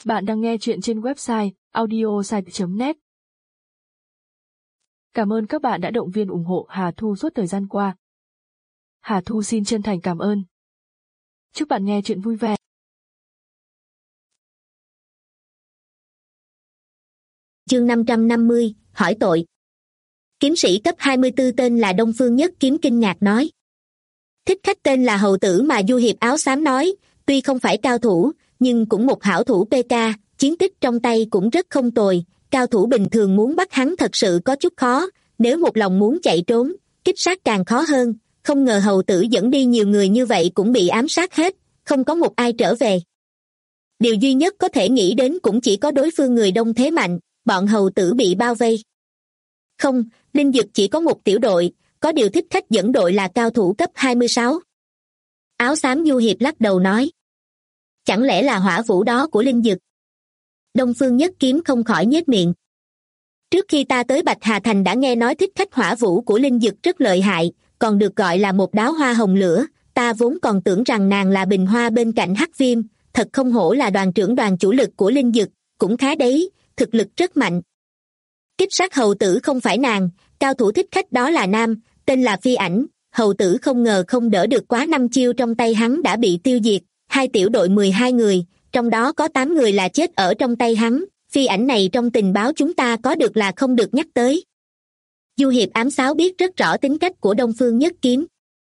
Bạn đang nghe chuyện trên website audiosite.net. Cảm ơn các bạn đã động viên ủng hộ Hà Thu suốt thời gian qua. Hà Thu xin chân thành cảm ơn. Chúc bạn nghe chuyện vui vẻ. Chương 550, hỏi tội. Kiếm sĩ cấp 24 tên là Đông Phương Nhất Kiếm kinh ngạc nói. Thích khách tên là hầu tử mà Du Hiệp áo xám nói, tuy không phải cao thủ, nhưng cũng một hảo thủ PK, chiến tích trong tay cũng rất không tồi, cao thủ bình thường muốn bắt hắn thật sự có chút khó, nếu một lòng muốn chạy trốn, kích sát càng khó hơn, không ngờ hầu tử dẫn đi nhiều người như vậy cũng bị ám sát hết, không có một ai trở về. Điều duy nhất có thể nghĩ đến cũng chỉ có đối phương người đông thế mạnh, bọn hầu tử bị bao vây. Không, Linh Dực chỉ có một tiểu đội, có điều thích khách dẫn đội là cao thủ cấp 26. Áo xám Du Hiệp lắc đầu nói. Chẳng lẽ là hỏa vũ đó của Linh Dực? Đông Phương Nhất Kiếm không khỏi nhếch miệng. Trước khi ta tới Bạch Hà Thành đã nghe nói thích khách hỏa vũ của Linh Dực rất lợi hại, còn được gọi là một đóa hoa hồng lửa, ta vốn còn tưởng rằng nàng là bình hoa bên cạnh Hắc Viêm, thật không hổ là đoàn trưởng đoàn chủ lực của Linh Dực, cũng khá đấy, thực lực rất mạnh. Kích sát hầu tử không phải nàng, cao thủ thích khách đó là nam, tên là Phi Ảnh, hầu tử không ngờ không đỡ được quá 5 chiêu trong tay hắn đã bị tiêu diệt, hai tiểu đội 12 người, trong đó có 8 người là chết ở trong tay hắn, Phi Ảnh này trong tình báo chúng ta có được là không được nhắc tới. Du Hiệp ám sáo biết rất rõ tính cách của Đông Phương Nhất Kiếm.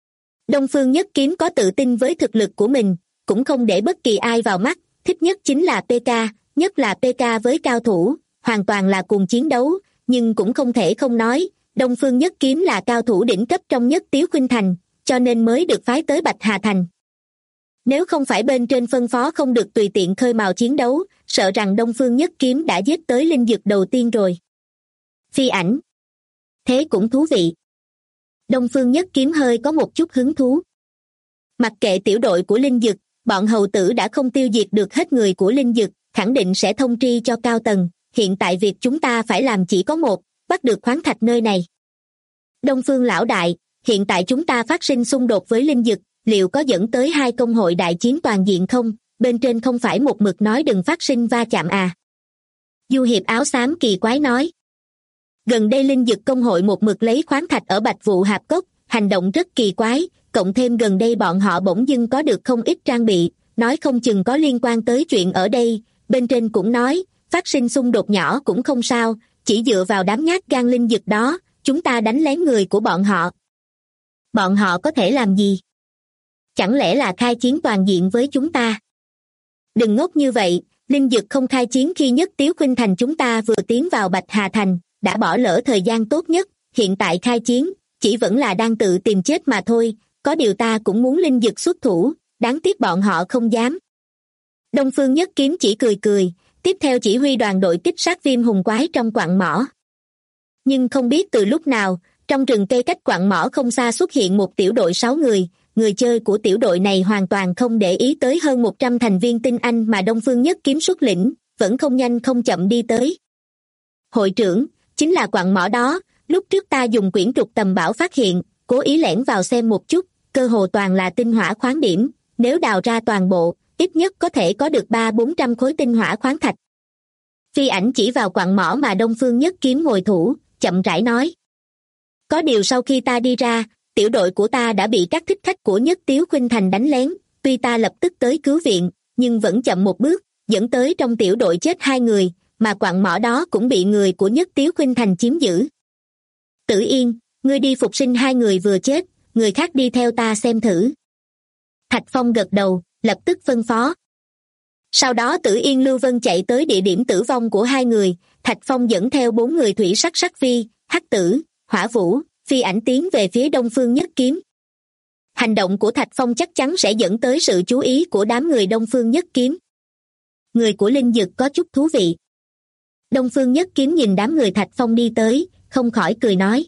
Đông Phương Nhất Kiếm có tự tin với thực lực của mình, cũng không để bất kỳ ai vào mắt, thích nhất chính là PK, nhất là PK với cao thủ, hoàn toàn là cùng chiến đấu, nhưng cũng không thể không nói, Đông Phương Nhất Kiếm là cao thủ đỉnh cấp trong Nhất Tiếu Khuynh Thành, cho nên mới được phái tới Bạch Hà Thành. Nếu không phải bên trên phân phó không được tùy tiện khơi mào chiến đấu, sợ rằng Đông Phương Nhất Kiếm đã giết tới Linh Dực đầu tiên rồi. Phi Ảnh. Thế cũng thú vị. Đông Phương Nhất Kiếm hơi có một chút hứng thú. Mặc kệ tiểu đội của Linh Dực, bọn hầu tử đã không tiêu diệt được hết người của Linh Dực, khẳng định sẽ thông tri cho cao tầng, hiện tại việc chúng ta phải làm chỉ có một, bắt được khoáng thạch nơi này. Đông Phương lão đại, hiện tại chúng ta phát sinh xung đột với Linh Dực, liệu có dẫn tới hai công hội đại chiến toàn diện không? Bên trên không phải một mực nói đừng phát sinh va chạm à? Du Hiệp áo xám kỳ quái nói. Gần đây Linh Dực công hội một mực lấy khoáng thạch ở Bạch Vụ Hạp Cốc, hành động rất kỳ quái, cộng thêm gần đây bọn họ bỗng dưng có được không ít trang bị, nói không chừng có liên quan tới chuyện ở đây, bên trên cũng nói, phát sinh xung đột nhỏ cũng không sao, chỉ dựa vào đám nhát gan Linh Dực đó, chúng ta đánh lén người của bọn họ. Bọn họ có thể làm gì? Chẳng lẽ là khai chiến toàn diện với chúng ta? Đừng ngốc như vậy, Linh Dực không khai chiến khi Nhất Tiếu Khuynh Thành chúng ta vừa tiến vào Bạch Hà Thành, đã bỏ lỡ thời gian tốt nhất, hiện tại khai chiến, chỉ vẫn là đang tự tìm chết mà thôi, có điều ta cũng muốn Linh Dực xuất thủ, đáng tiếc bọn họ không dám. Đông Phương Nhất Kiếm chỉ cười cười, tiếp theo chỉ huy đoàn đội kích sát Viêm hùng quái trong quặng mỏ. Nhưng không biết từ lúc nào, trong rừng cây cách quặng mỏ không xa xuất hiện một tiểu đội 6 người, người chơi của tiểu đội này hoàn toàn không để ý tới hơn 100 thành viên tinh anh mà Đông Phương Nhất Kiếm xuất lĩnh, vẫn không nhanh không chậm đi tới. Hội trưởng, chính là quặng mỏ đó, lúc trước ta dùng quyển trục tầm bảo phát hiện, cố ý lẻn vào xem một chút, cơ hồ toàn là tinh hỏa khoáng điểm, nếu đào ra toàn bộ, ít nhất có thể có được 300-400 khối tinh hỏa khoáng thạch. Phi Ảnh chỉ vào quặng mỏ mà Đông Phương Nhất Kiếm ngồi thủ, chậm rãi nói. Có điều sau khi ta đi ra, tiểu đội của ta đã bị các thích khách của Nhất Tiếu Khuynh Thành đánh lén, tuy ta lập tức tới cứu viện, nhưng vẫn chậm một bước, dẫn tới trong tiểu đội chết 2 người, mà quặng mỏ đó cũng bị người của Nhất Tiếu Khuynh Thành chiếm giữ. Tử Yên, ngươi đi phục sinh 2 người vừa chết, người khác đi theo ta xem thử. Thạch Phong gật đầu, lập tức phân phó. Sau đó Tử Yên Lưu Vân chạy tới địa điểm tử vong của 2 người, Thạch Phong dẫn theo 4 người thủy sắc sắc vi, Hắc Tử, Hỏa Vũ, Phi Ảnh tiến về phía Đông Phương Nhất Kiếm. Hành động của Thạch Phong chắc chắn sẽ dẫn tới sự chú ý của đám người Đông Phương Nhất Kiếm. Người của Linh Dực có chút thú vị. Đông Phương Nhất Kiếm nhìn đám người Thạch Phong đi tới, không khỏi cười nói.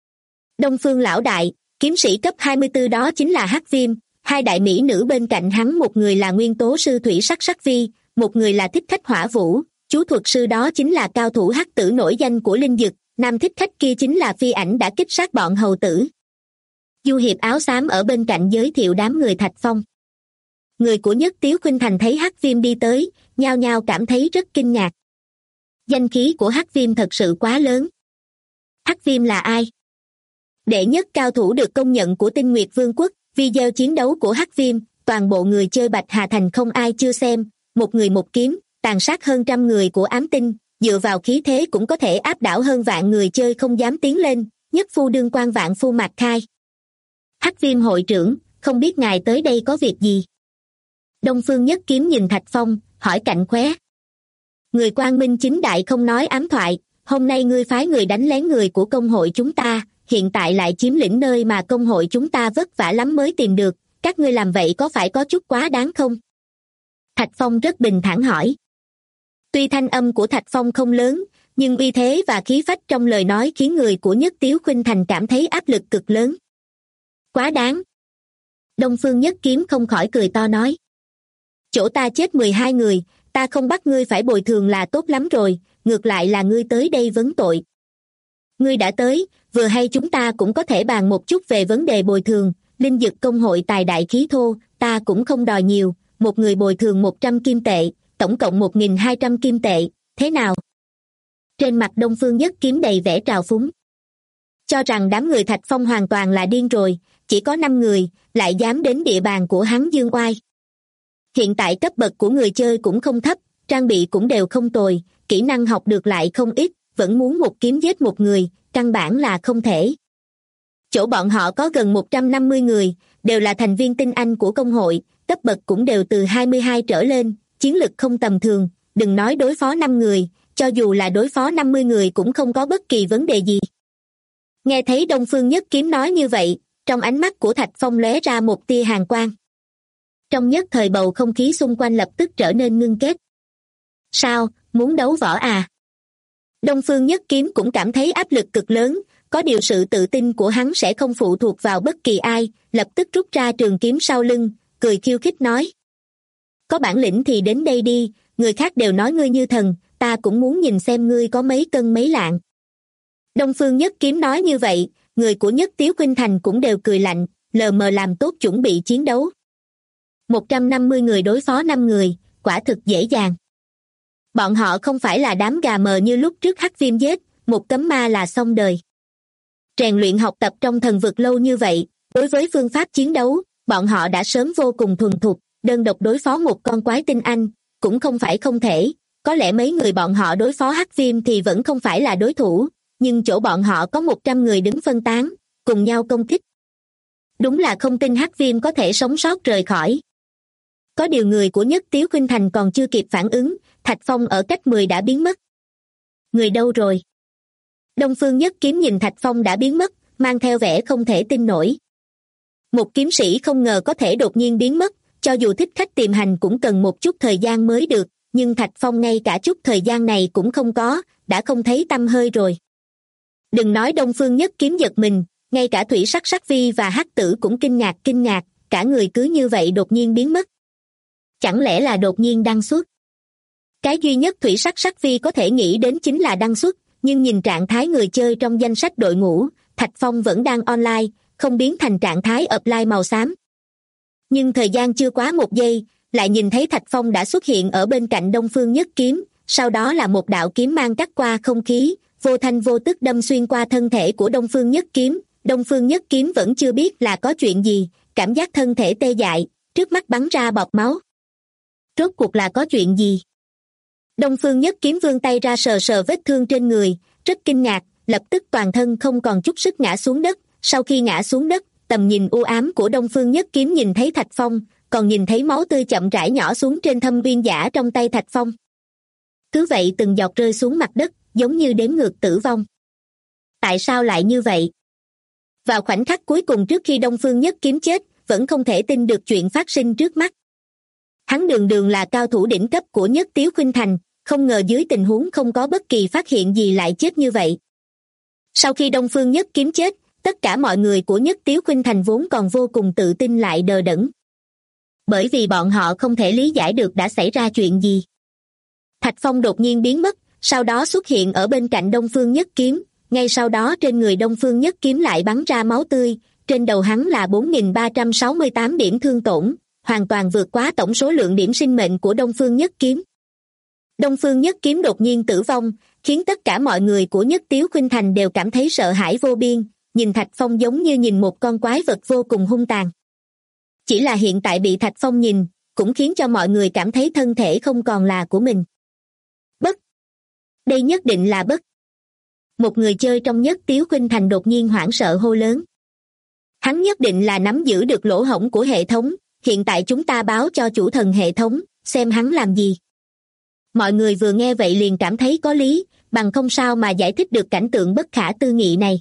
Đông Phương lão đại, kiếm sĩ cấp 24 đó chính là Hắc Viêm, 2 đại mỹ nữ bên cạnh hắn, một người là nguyên tố sư thủy sắc sắc vi, một người là thích khách Hỏa Vũ, chú thuật sư đó chính là cao thủ Hắc Tử nổi danh của Linh Dực, nam thích khách kia chính là Phi Ảnh đã kích sát bọn hầu tử. Du Hiệp áo xám ở bên cạnh giới thiệu đám người Thạch Phong. Người của Nhất Tiếu Khuynh Thành thấy Hắc Viêm đi tới, nhao nhao cảm thấy rất kinh ngạc. Danh khí của Hắc Viêm thật sự quá lớn. Hắc Viêm là ai? Đệ nhất cao thủ được công nhận của Tinh Nguyệt Vương quốc. Video chiến đấu của Hắc Viêm, toàn bộ người chơi Bạch Hà Thành không ai chưa xem, một người một kiếm, tàn sát hơn 100 người của ám tinh, dựa vào khí thế cũng có thể áp đảo hơn vạn người chơi không dám tiến lên, nhất phu đương quan vạn phu Mạc Khai. Hắc Viêm hội trưởng, không biết ngài tới đây có việc gì? Đông Phương Nhất Kiếm nhìn Thạch Phong, hỏi cạnh khóe. Người quang minh chính đại không nói ám thoại, hôm nay ngươi phái người đánh lén người của công hội chúng ta, hiện tại lại chiếm lĩnh nơi mà công hội chúng ta vất vả lắm mới tìm được, các ngươi làm vậy có phải có chút quá đáng không? Thạch Phong rất bình thản hỏi. Tuy thanh âm của Thạch Phong không lớn, nhưng uy thế và khí phách trong lời nói khiến người của Nhất Tiếu Khuynh Thành cảm thấy áp lực cực lớn. Quá đáng. Đông Phương Nhất Kiếm không khỏi cười to nói. Chỗ ta chết 12 người, ta không bắt ngươi phải bồi thường là tốt lắm rồi, ngược lại là ngươi tới đây vấn tội. Ngươi đã tới, vừa hay chúng ta cũng có thể bàn một chút về vấn đề bồi thường, linh dực công hội tài đại khí thô, ta cũng không đòi nhiều, một người bồi thường 100 kim tệ, tổng cộng 1.200 kim tệ, thế nào? Trên mặt Đông Phương Nhất Kiếm đầy vẻ trào phúng. Cho rằng đám người Thạch Phong hoàn toàn là điên rồi, chỉ có 5 người, lại dám đến địa bàn của hắn dương oai. Hiện tại cấp bậc của người chơi cũng không thấp, trang bị cũng đều không tồi, kỹ năng học được lại không ít, vẫn muốn một kiếm giết một người, căn bản là không thể. Chỗ bọn họ có gần 150 người, đều là thành viên tinh anh của công hội, cấp bậc cũng đều từ 22 trở lên, chiến lực không tầm thường, đừng nói đối phó 5 người, cho dù là đối phó 50 người cũng không có bất kỳ vấn đề gì. Nghe thấy Đông Phương Nhất Kiếm nói như vậy, trong ánh mắt của Thạch Phong lóe ra một tia hàn quang. Trong nhất thời bầu không khí xung quanh lập tức trở nên ngưng kết. Sao, muốn đấu võ à? Đông Phương Nhất Kiếm cũng cảm thấy áp lực cực lớn, có điều sự tự tin của hắn sẽ không phụ thuộc vào bất kỳ ai, lập tức rút ra trường kiếm sau lưng, cười khiêu khích nói. Có bản lĩnh thì đến đây đi, người khác đều nói ngươi như thần, ta cũng muốn nhìn xem ngươi có mấy cân mấy lạng. Đông Phương Nhất Kiếm nói như vậy, người của Nhất Tiếu Khuynh Thành cũng đều cười lạnh, lờ mờ làm tốt chuẩn bị chiến đấu. 150 người đối phó 5 người, quả thực dễ dàng. Bọn họ không phải là đám gà mờ như lúc trước Hắc Viêm giết, một cấm ma là xong đời. Rèn luyện học tập trong thần vực lâu như vậy, đối với phương pháp chiến đấu, bọn họ đã sớm vô cùng thuần thục, đơn độc đối phó một con quái tinh anh, cũng không phải không thể, có lẽ mấy người bọn họ đối phó Hắc Viêm thì vẫn không phải là đối thủ, nhưng chỗ bọn họ có 100 người đứng phân tán, cùng nhau công kích. Đúng là không tin Hắc Viêm có thể sống sót rời khỏi. Có điều người của Nhất Tiếu Khuynh Thành còn chưa kịp phản ứng, Thạch Phong ở cách 10 đã biến mất. Người đâu rồi? Đông Phương Nhất Kiếm nhìn Thạch Phong đã biến mất, mang theo vẻ không thể tin nổi. Một kiếm sĩ không ngờ có thể đột nhiên biến mất, cho dù thích khách tìm hành cũng cần một chút thời gian mới được, nhưng Thạch Phong ngay cả chút thời gian này cũng không có, đã không thấy tăm hơi rồi. Đừng nói Đông Phương Nhất Kiếm giật mình, ngay cả Thủy Sắc Sắc Vi và Hắc Tử cũng kinh ngạc, cả người cứ như vậy đột nhiên biến mất. Chẳng lẽ là đột nhiên đăng xuất? Cái duy nhất Thủy Sắc Sắc Vi có thể nghĩ đến chính là đăng xuất, nhưng nhìn trạng thái người chơi trong danh sách đội ngũ, Thạch Phong vẫn đang online, không biến thành trạng thái offline màu xám. Nhưng thời gian chưa quá 1 giây, lại nhìn thấy Thạch Phong đã xuất hiện ở bên cạnh Đông Phương Nhất Kiếm, sau đó là một đạo kiếm mang cắt qua không khí, vô thanh vô tức đâm xuyên qua thân thể của Đông Phương Nhất Kiếm. Đông Phương Nhất Kiếm vẫn chưa biết là có chuyện gì, cảm giác thân thể tê dại, trước mắt bắn ra bọt máu. Rốt cuộc là có chuyện gì? Đông Phương Nhất Kiếm vươn tay ra sờ sờ vết thương trên người, rất kinh ngạc, lập tức toàn thân không còn chút sức ngã xuống đất. Sau khi ngã xuống đất, tầm nhìn u ám của Đông Phương Nhất Kiếm nhìn thấy Thạch Phong, còn nhìn thấy máu tươi chậm rãi nhỏ xuống trên thâm uyên giả trong tay Thạch Phong. Cứ vậy từng giọt rơi xuống mặt đất, giống như đếm ngược tử vong. Tại sao lại như vậy? Vào khoảnh khắc cuối cùng trước khi Đông Phương Nhất Kiếm chết, vẫn không thể tin được chuyện phát sinh trước mắt. Hắn đường đường là cao thủ đỉnh cấp của Nhất Tiếu Khuynh Thành, không ngờ dưới tình huống không có bất kỳ phát hiện gì lại chết như vậy. Sau khi Đông Phương Nhất Kiếm chết, tất cả mọi người của Nhất Tiếu Khuynh Thành vốn còn vô cùng tự tin lại đờ đẫn. Bởi vì bọn họ không thể lý giải được đã xảy ra chuyện gì. Thạch Phong đột nhiên biến mất, sau đó xuất hiện ở bên cạnh Đông Phương Nhất Kiếm, ngay sau đó trên người Đông Phương Nhất Kiếm lại bắn ra máu tươi, trên đầu hắn là 4.368 điểm thương tổn, hoàn toàn vượt quá tổng số lượng điểm sinh mệnh của Đông Phương Nhất Kiếm. Đông Phương Nhất Kiếm đột nhiên tử vong, khiến tất cả mọi người của Nhất Tiếu Khuynh Thành đều cảm thấy sợ hãi vô biên, nhìn Thạch Phong giống như nhìn một con quái vật vô cùng hung tàn. Chỉ là hiện tại bị Thạch Phong nhìn, cũng khiến cho mọi người cảm thấy thân thể không còn là của mình. Bất! Đây nhất định là bất! Một người chơi trong Nhất Tiếu Khuynh Thành đột nhiên hoảng sợ hô lớn. Hắn nhất định là nắm giữ được lỗ hổng của hệ thống, hiện tại chúng ta báo cho chủ thần hệ thống, xem hắn làm gì. Mọi người vừa nghe vậy liền cảm thấy có lý, bằng không sao mà giải thích được cảnh tượng bất khả tư nghị này.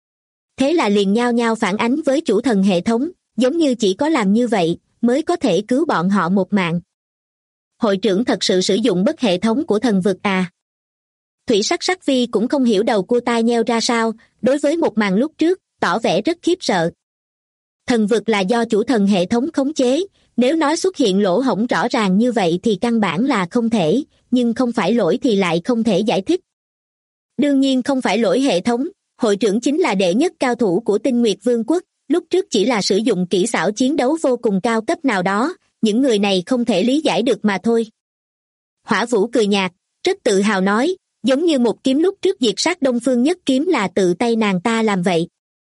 Thế là liền nhao nhao phản ánh với chủ thần hệ thống, giống như chỉ có làm như vậy mới có thể cứu bọn họ một mạng. Hội trưởng thật sự sử dụng bất hệ thống của thần vực à? Thủy Sắc Sắc Phi cũng không hiểu đầu cua tai nheo ra sao, đối với một màn lúc trước, tỏ vẻ rất khiếp sợ. Thần vực là do chủ thần hệ thống khống chế, nếu nói xuất hiện lỗ hổng rõ ràng như vậy thì căn bản là không thể, nhưng không phải lỗi thì lại không thể giải thích. Đương nhiên không phải lỗi hệ thống, hội trưởng chính là đệ nhất cao thủ của Tinh Nguyệt Vương quốc, lúc trước chỉ là sử dụng kỹ xảo chiến đấu vô cùng cao cấp nào đó, những người này không thể lý giải được mà thôi. Hỏa Vũ cười nhạt, rất tự hào nói, giống như một kiếm lúc trước diệt sát Đông Phương Nhất Kiếm là tự tay nàng ta làm vậy.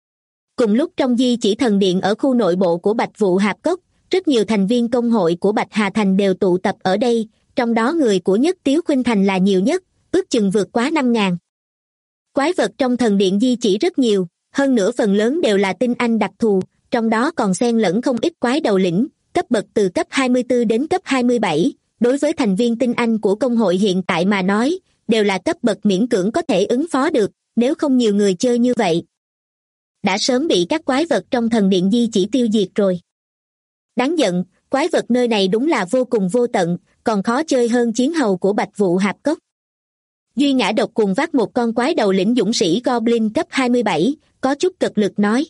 Cùng lúc trong Di Chỉ Thần Điện ở khu nội bộ của Bạch Vụ Hạp Cốc, rất nhiều thành viên công hội của Bạch Hà Thành đều tụ tập ở đây, trong đó người của Nhất Tiếu Khuynh Thành là nhiều nhất, ước chừng vượt quá 5.000. Quái vật trong thần điện Di Chỉ rất nhiều, hơn nữa phần lớn đều là tinh anh đặc thù, trong đó còn xen lẫn không ít quái đầu lĩnh, cấp bậc từ cấp 24 đến cấp 27, đối với thành viên tinh anh của công hội hiện tại mà nói, đều là cấp bậc miễn cưỡng có thể ứng phó được, nếu không nhiều người chơi như vậy. Đã sớm bị các quái vật trong thần điện Di Chỉ tiêu diệt rồi. Đáng giận, quái vật nơi này đúng là vô cùng vô tận, còn khó chơi hơn chiến hầu của Bạch Vụ Hạp Cốc. Duy Ngã Độc cùng vác một con quái đầu lĩnh dũng sĩ Goblin cấp 27, có chút cực lực nói.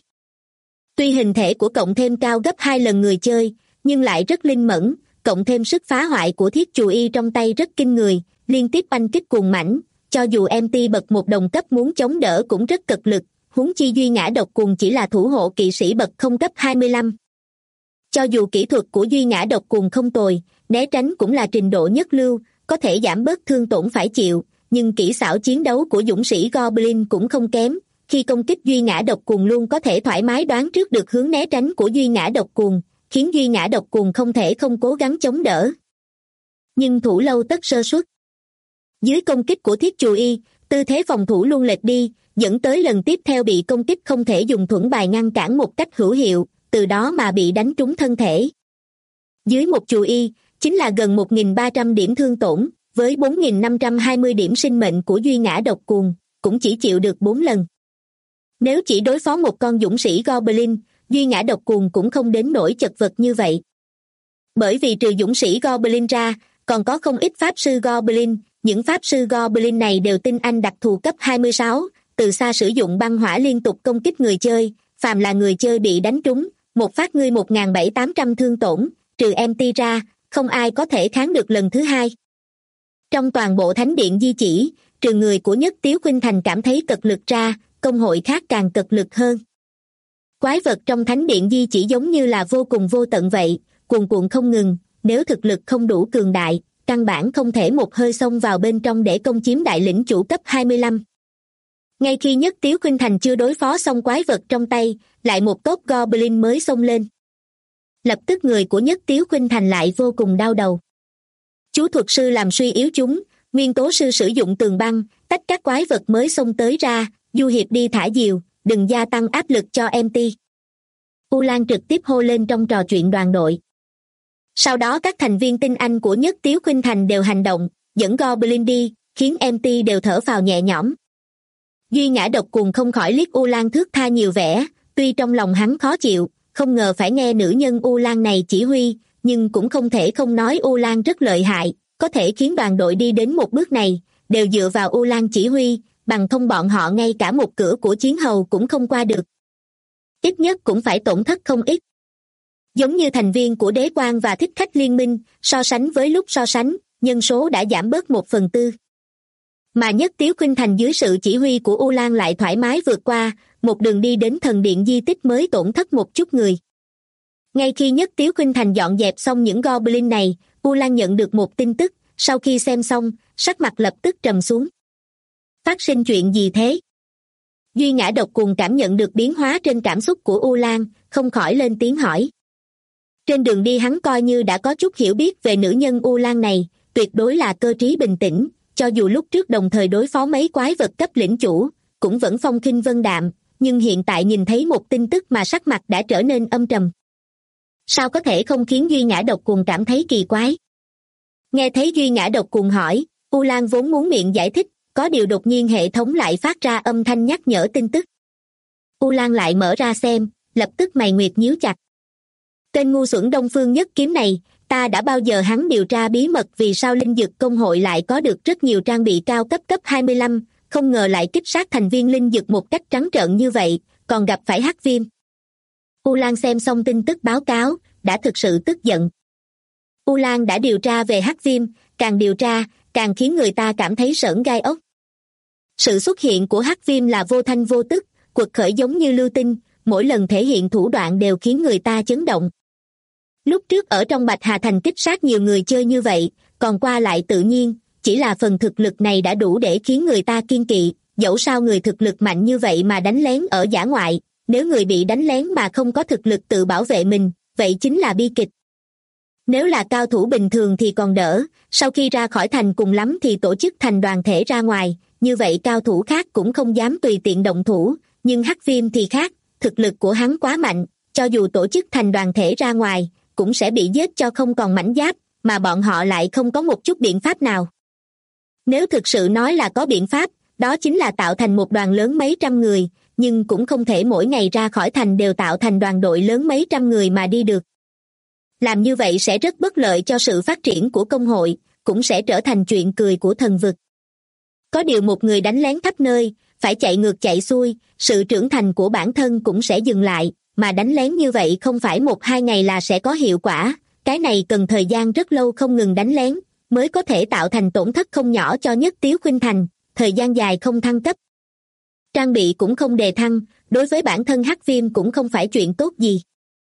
Tuy hình thể của cộng thêm cao gấp 2 lần người chơi, nhưng lại rất linh mẫn, cộng thêm sức phá hoại của thiết chù y trong tay rất kinh người, liên tiếp oanh kích cuồng mãnh, cho dù MT bậc một đồng cấp muốn chống đỡ cũng rất cực lực, huống chi Duy Ngã Độc cùng chỉ là thủ hộ kỵ sĩ bậc không cấp 25. Cho dù kỹ thuật của Duy Ngã Độc cùng không tồi, né tránh cũng là trình độ nhất lưu, có thể giảm bớt thương tổn phải chịu, nhưng kỹ xảo chiến đấu của dũng sĩ Goblin cũng không kém, khi công kích Duy Ngã Độc cuồng luôn có thể thoải mái đoán trước được hướng né tránh của Duy Ngã Độc cuồng, khiến Duy Ngã Độc cuồng không thể không cố gắng chống đỡ. Nhưng thủ lâu tất sơ suất. Dưới công kích của thiết chù y, tư thế phòng thủ luôn lệch đi, dẫn tới lần tiếp theo bị công kích không thể dùng thuẫn bài ngăn cản một cách hữu hiệu, từ đó mà bị đánh trúng thân thể. Dưới một chù y, chính là gần 1.300 điểm thương tổn, với 4.520 điểm sinh mệnh của Duy Ngã Độc cuồng, cũng chỉ chịu được 4 lần. Nếu chỉ đối phó một con dũng sĩ Goblin, Duy Ngã Độc cuồng cũng không đến nỗi chật vật như vậy. Bởi vì trừ dũng sĩ Goblin ra, còn có không ít pháp sư Goblin, những pháp sư Goblin này đều tinh anh đặc thù cấp 26, từ xa sử dụng băng hỏa liên tục công kích người chơi, phàm là người chơi bị đánh trúng, một phát ngươi 1.700-800 thương tổn, trừ MT ra, không ai có thể kháng được lần thứ hai. Trong toàn bộ thánh điện Di Chỉ, trừ người của Nhất Tiếu Khuynh Thành cảm thấy cực lực ra, công hội khác càng cực lực hơn. Quái vật trong thánh điện Di Chỉ giống như là vô cùng vô tận vậy, cuồn cuộn không ngừng, nếu thực lực không đủ cường đại, căn bản không thể một hơi xông vào bên trong để công chiếm đại lĩnh chủ cấp 25. Ngay khi Nhất Tiếu Khuynh Thành chưa đối phó xong quái vật trong tay, lại một tốp Goblin mới xông lên. Lập tức người của Nhất Tiếu Khuynh Thành lại vô cùng đau đầu. Chú thuật sư làm suy yếu chúng, nguyên tố sư sử dụng tường băng, tách các quái vật mới xông tới ra, du hiệp đi thả diều, đừng gia tăng áp lực cho MT. U Lan trực tiếp hô lên trong trò chuyện đoàn đội. Sau đó các thành viên tinh anh của Nhất Tiếu Khuynh Thành đều hành động, dẫn Goblin đi, khiến MT đều thở phào nhẹ nhõm. Duy Ngã Độc cuồng không khỏi liếc U Lan thước tha nhiều vẻ, tuy trong lòng hắn khó chịu, không ngờ phải nghe nữ nhân U Lan này chỉ huy, nhưng cũng không thể không nói U Lan rất lợi hại, có thể khiến đoàn đội đi đến một bước này, đều dựa vào U Lan chỉ huy, bằng không bọn họ ngay cả một cửa của chiến hầu cũng không qua được. Ít nhất cũng phải tổn thất không ít. Giống như thành viên của Đế Quan và Thích Khách Liên minh, so sánh với lúc so sánh, nhân số đã giảm bớt 1/4. Mà Nhất Tiếu Khuynh Thành dưới sự chỉ huy của U Lan lại thoải mái vượt qua, một đường đi đến thần điện di tích mới tổn thất một chút người. Ngay khi Nhất Tiếu Khuynh Thành dọn dẹp xong những Goblin này, U Lan nhận được một tin tức, sau khi xem xong, sắc mặt lập tức trầm xuống. Phát sinh chuyện gì thế? Duy Ngã Độc Cuồng cảm nhận được biến hóa trên cảm xúc của U Lan, không khỏi lên tiếng hỏi. Trên đường đi hắn coi như đã có chút hiểu biết về nữ nhân U Lan này, tuyệt đối là cơ trí bình tĩnh, cho dù lúc trước đồng thời đối phó mấy quái vật cấp lĩnh chủ, cũng vẫn phong khinh vân đạm, nhưng hiện tại nhìn thấy một tin tức mà sắc mặt đã trở nên âm trầm. Sao có thể không khiến Duy Ngã Độc Cuồng cảm thấy kỳ quái? Nghe thấy Duy Ngã Độc Cuồng hỏi, U Lan vốn muốn miệng giải thích, có điều đột nhiên hệ thống lại phát ra âm thanh nhắc nhở tin tức. U Lan lại mở ra xem, lập tức mày nguyệt nhíu chặt. Tên ngu xuẩn Đông Phương Nhất Kiếm này, ta đã bao giờ hắn điều tra bí mật vì sao Linh Dực Công hội lại có được rất nhiều trang bị cao cấp 25, không ngờ lại kích sát thành viên Linh Dực một cách trắng trợn như vậy, còn gặp phải Hắc Viêm. U Lan xem xong tin tức báo cáo, đã thực sự tức giận. U Lan đã điều tra về Hắc Viêm, càng điều tra, càng khiến người ta cảm thấy sởn gai ốc. Sự xuất hiện của Hắc Viêm là vô thanh vô tức, quật khởi giống như lưu tinh, mỗi lần thể hiện thủ đoạn đều khiến người ta chấn động. Lúc trước ở trong Bạch Hà Thành kích sát nhiều người chơi như vậy, còn qua lại tự nhiên, chỉ là phần thực lực này đã đủ để khiến người ta kiêng kỵ, dẫu sao người thực lực mạnh như vậy mà đánh lén ở dã ngoại, nếu người bị đánh lén mà không có thực lực tự bảo vệ mình, vậy chính là bi kịch. Nếu là cao thủ bình thường thì còn đỡ, sau khi ra khỏi thành cùng lắm thì tổ chức thành đoàn thể ra ngoài, như vậy cao thủ khác cũng không dám tùy tiện động thủ, nhưng Hắc Viêm thì khác, thực lực của hắn quá mạnh, cho dù tổ chức thành đoàn thể ra ngoài, cũng sẽ bị giết cho không còn mảnh giáp, mà bọn họ lại không có một chút biện pháp nào. Nếu thực sự nói là có biện pháp, đó chính là tạo thành một đoàn lớn mấy trăm người, nhưng cũng không thể mỗi ngày ra khỏi thành đều tạo thành đoàn đội lớn mấy trăm người mà đi được. Làm như vậy sẽ rất bất lợi cho sự phát triển của công hội, cũng sẽ trở thành chuyện cười của thần vực. Có điều một người đánh lén khắp nơi, phải chạy ngược chạy xuôi, sự trưởng thành của bản thân cũng sẽ dừng lại, mà đánh lén như vậy không phải 1-2 ngày là sẽ có hiệu quả, cái này cần thời gian rất lâu không ngừng đánh lén, mới có thể tạo thành tổn thất không nhỏ cho Nhất Tiếu Khuynh Thành, thời gian dài không thăng cấp. Trang bị cũng không đề thăng, đối với bản thân Hắc Viêm cũng không phải chuyện tốt gì.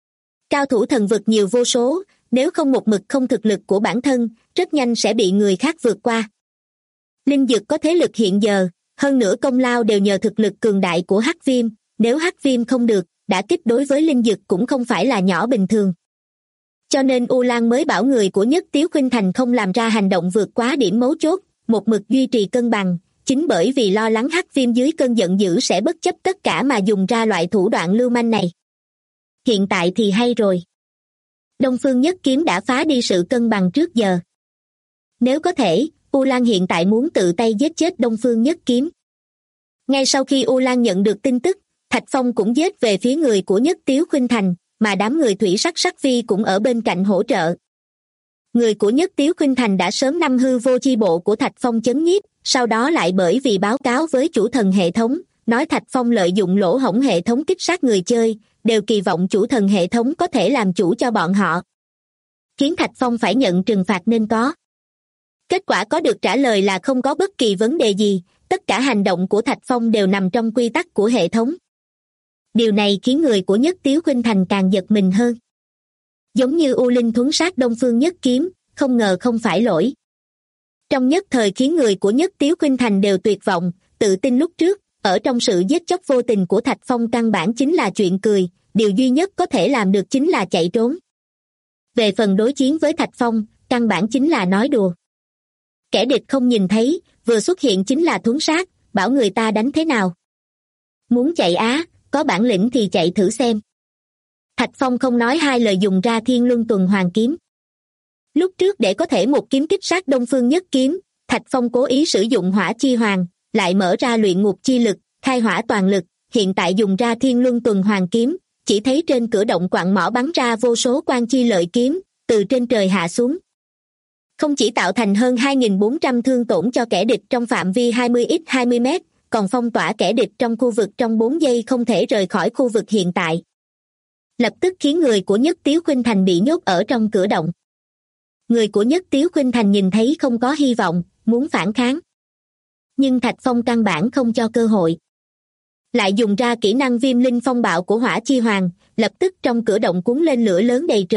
Cao thủ thần vực nhiều vô số, nếu không một mực không thực lực của bản thân, rất nhanh sẽ bị người khác vượt qua. Linh Dực có thế lực hiện giờ, hơn nữa công lao đều nhờ thực lực cường đại của Hắc Viêm, nếu Hắc Viêm không được, đả kích đối với Linh Dực cũng không phải là nhỏ bình thường. Cho nên U Lan mới bảo người của Nhất Tiếu Khuynh Thành không làm ra hành động vượt quá điểm mấu chốt, một mực duy trì cân bằng, chính bởi vì lo lắng Hắc Viêm dưới cơn giận dữ sẽ bất chấp tất cả mà dùng ra loại thủ đoạn lưu manh này. Hiện tại thì hay rồi. Đông Phương Nhất Kiếm đã phá đi sự cân bằng trước giờ. Nếu có thể, U Lan hiện tại muốn tự tay giết chết Đông Phương Nhất Kiếm. Ngay sau khi U Lan nhận được tin tức, Thạch Phong cũng giết về phía người của Nhất Tiếu Khuynh Thành, mà đám người Thủy Sắc Sắc Phi cũng ở bên cạnh hỗ trợ. Người của Nhất Tiếu Khuynh Thành đã sớm năm hư vô chi bộ của Thạch Phong chấn nhiếp, sau đó lại bởi vì báo cáo với chủ thần hệ thống, nói Thạch Phong lợi dụng lỗ hổng hệ thống kích sát người chơi, đều kỳ vọng chủ thần hệ thống có thể làm chủ cho bọn họ, khiến Thạch Phong phải nhận trừng phạt nên có. Kết quả có được trả lời là không có bất kỳ vấn đề gì, tất cả hành động của Thạch Phong đều nằm trong quy tắc của hệ thống. Điều này khiến người của Nhất Tiếu Khuynh Thành càng giật mình hơn. Giống như U Linh thuấn sát Đông Phương Nhất Kiếm, không ngờ không phải lỗi. Trong nhất thời khiến người của Nhất Tiếu Khuynh Thành đều tuyệt vọng, tự tin lúc trước, ở trong sự giết chóc vô tình của Thạch Phong căn bản chính là chuyện cười, điều duy nhất có thể làm được chính là chạy trốn. Về phần đối chiến với Thạch Phong, căn bản chính là nói đùa. Kẻ địch không nhìn thấy, vừa xuất hiện chính là thuấn sát, bảo người ta đánh thế nào. Muốn chạy á, có bản lĩnh thì chạy thử xem. Thạch Phong không nói hai lời dùng ra Thiên Luân Tuần Hoàn Kiếm. Lúc trước để có thể một kiếm kích sát Đông Phương Nhất Kiếm, Thạch Phong cố ý sử dụng hỏa chi hoàng, lại mở ra luyện ngục chi lực, khai hỏa toàn lực, hiện tại dùng ra Thiên Luân Tuần Hoàn Kiếm, chỉ thấy trên cửa động quặng mỏ bắn ra vô số quang chi lợi kiếm, từ trên trời hạ xuống. Không chỉ tạo thành hơn 2.400 thương tổn cho kẻ địch trong phạm vi 20x20 mét, còn phong tỏa kẻ địch trong khu vực trong 4 giây không thể rời khỏi khu vực hiện tại. Lập tức khiến người của Nhất Tiếu Khuynh Thành bị nhốt ở trong cửa động. Người của Nhất Tiếu Khuynh Thành nhìn thấy không có hy vọng, muốn phản kháng. Nhưng Thạch Phong căn bản không cho cơ hội. Lại dùng ra kỹ năng Viêm Linh Phong Bạo của Hỏa Chi Hoàng, lập tức trong cửa động cuốn lên lửa lớn đầy trời,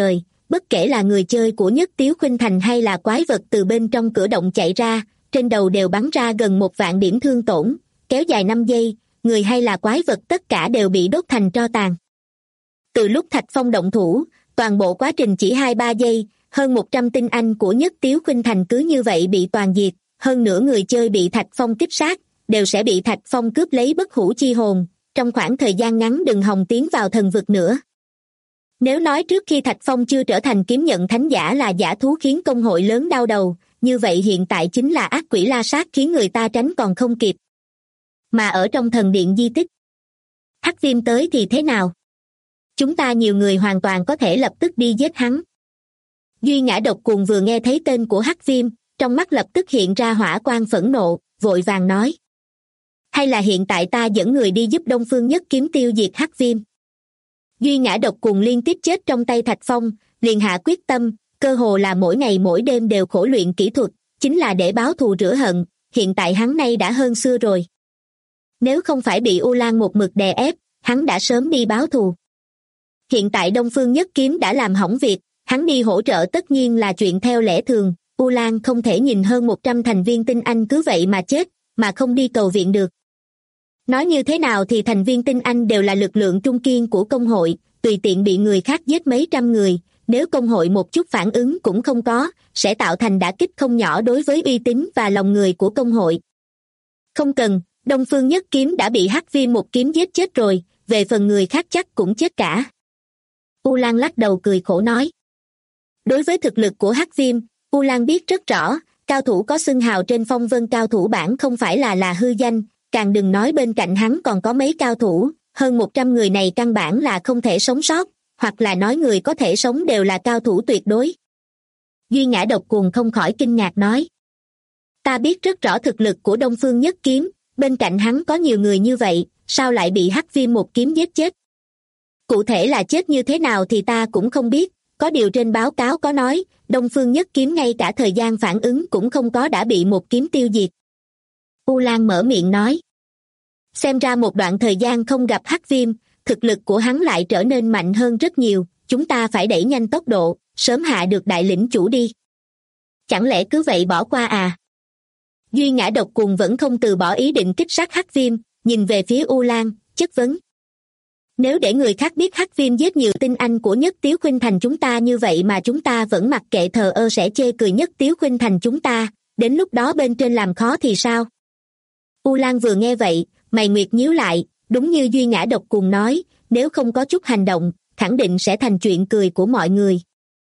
bất kể là người chơi của Nhất Tiếu Khuynh Thành hay là quái vật từ bên trong cửa động chạy ra, trên đầu đều bắn ra gần 1.000 điểm thương tổn, kéo dài 5 giây, người hay là quái vật tất cả đều bị đốt thành tro tàn. Từ lúc Thạch Phong động thủ, toàn bộ quá trình chỉ 2-3 giây, hơn 100 tinh anh của Nhất Tiếu Khuynh Thành cứ như vậy bị toàn diệt, hơn nữa người chơi bị Thạch Phong kích sát, đều sẽ bị Thạch Phong cướp lấy bất hủ chi hồn, trong khoảng thời gian ngắn đừng hòng tiến vào thần vực nữa. Nếu nói trước khi Thạch Phong chưa trở thành kiếm nhận thánh giả là giả thú khiến công hội lớn đau đầu, như vậy hiện tại chính là ác quỷ la sát khiến người ta tránh còn không kịp. Mà ở trong thần điện di tích, Hắc Viêm tới thì thế nào? Chúng ta nhiều người hoàn toàn có thể lập tức đi giết hắn. Duy Ngã Độc Cuồng vừa nghe thấy tên của Hắc Viêm, trong mắt lập tức hiện ra hỏa quang phẫn nộ, vội vàng nói. Hay là hiện tại ta dẫn người đi giúp Đông Phương Nhất Kiếm tiêu diệt Hắc Viêm. Duy Ngã Độc Cuồng liên tiếp chết trong tay Thạch Phong, liền hạ quyết tâm, cơ hồ là mỗi ngày mỗi đêm đều khổ luyện kỹ thuật, chính là để báo thù rửa hận, hiện tại hắn nay đã hơn xưa rồi. Nếu không phải bị U Lan một mực đè ép, hắn đã sớm đi báo thù. Hiện tại Đông Phương Nhất Kiếm đã làm hỏng việc, hắn đi hỗ trợ tất nhiên là chuyện theo lẽ thường, U Lan không thể nhìn hơn 100 thành viên tinh anh cứ vậy mà chết, mà không đi cầu viện được. Nói như thế nào thì thành viên tinh anh đều là lực lượng trung kiên của công hội, tùy tiện bị người khác giết mấy trăm người, nếu công hội một chút phản ứng cũng không có, sẽ tạo thành đả kích không nhỏ đối với uy tín và lòng người của công hội. Không cần, Đông Phương Nhất Kiếm đã bị Hắc Viêm một kiếm giết chết rồi, về phần người khác chắc cũng chết cả. U Lan lắc đầu cười khổ nói. Đối với thực lực của Hắc Viêm, U Lan biết rất rõ, cao thủ có xưng hào trên phong vân cao thủ bản không phải là hư danh, càng đừng nói bên cạnh hắn còn có mấy cao thủ, hơn 100 người này căn bản là không thể sống sót, hoặc là nói người có thể sống đều là cao thủ tuyệt đối. Duy Ngã Độc Cuồng không khỏi kinh ngạc nói. Ta biết rất rõ thực lực của Đông Phương Nhất Kiếm, bên cạnh hắn có nhiều người như vậy, sao lại bị Hắc Viêm một kiếm giết chết? Cụ thể là chết như thế nào thì ta cũng không biết, có điều trên báo cáo có nói, Đông Phương Nhất Kiếm ngay cả thời gian phản ứng cũng không có đã bị một kiếm tiêu diệt. U Lan mở miệng nói. Xem ra một đoạn thời gian không gặp Hắc Viêm, thực lực của hắn lại trở nên mạnh hơn rất nhiều, chúng ta phải đẩy nhanh tốc độ, sớm hạ được đại lĩnh chủ đi. Chẳng lẽ cứ vậy bỏ qua à? Duy Ngã Độc Cuồng vẫn không từ bỏ ý định kích sát Hắc Viêm, nhìn về phía U Lan, chất vấn. Nếu để người khác biết Hắc Viêm giết nhiều tinh anh của Nhất Tiếu Khuynh Thành chúng ta như vậy mà chúng ta vẫn mặc kệ thờ ơ sẽ chê cười Nhất Tiếu Khuynh Thành chúng ta, đến lúc đó bên trên làm khó thì sao? U Lan vừa nghe vậy, mày nguyệt nhíu lại, đúng như Duy Ngã Độc Cuồng nói, nếu không có chút hành động, khẳng định sẽ thành chuyện cười của mọi người.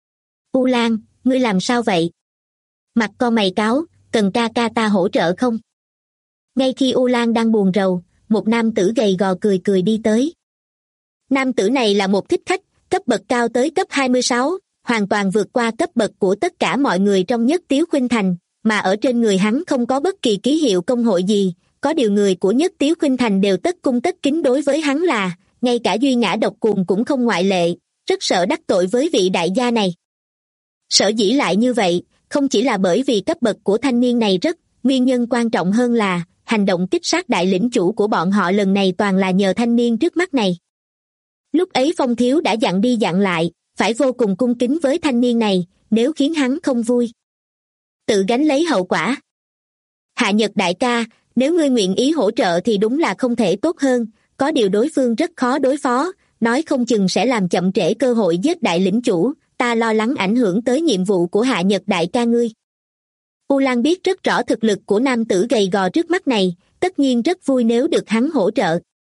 U Lan, ngươi làm sao vậy? Mặt con mày cáo, cần ca ca ta hỗ trợ không? Ngay khi U Lan đang buồn rầu, một nam tử gầy gò cười cười đi tới. Nam tử này là một thích khách, cấp bậc cao tới cấp 26, hoàn toàn vượt qua cấp bậc của tất cả mọi người trong Nhất Tiếu Khuynh Thành, mà ở trên người hắn không có bất kỳ ký hiệu công hội gì, có điều người của Nhất Tiếu Khuynh Thành đều tất cung tất kính đối với hắn là, ngay cả Duy Ngã Độc Cuồng cũng không ngoại lệ, rất sợ đắc tội với vị đại gia này. Sở dĩ lại như vậy, không chỉ là bởi vì cấp bậc của thanh niên này rất, nguyên nhân quan trọng hơn là, hành động kích sát đại lĩnh chủ của bọn họ lần này toàn là nhờ thanh niên trước mắt này. Lúc ấy Phong Thiếu đã dặn đi dặn lại, phải vô cùng cung kính với thanh niên này, nếu khiến hắn không vui, tự gánh lấy hậu quả. Hạ Nhật đại ca, nếu ngươi nguyện ý hỗ trợ thì đúng là không thể tốt hơn, có điều đối phương rất khó đối phó, nói không chừng sẽ làm chậm trễ cơ hội giết đại lĩnh chủ, ta lo lắng ảnh hưởng tới nhiệm vụ của Hạ Nhật đại ca ngươi. U Lan biết rất rõ thực lực của nam tử gầy gò trước mắt này, tất nhiên rất vui nếu được hắn hỗ trợ.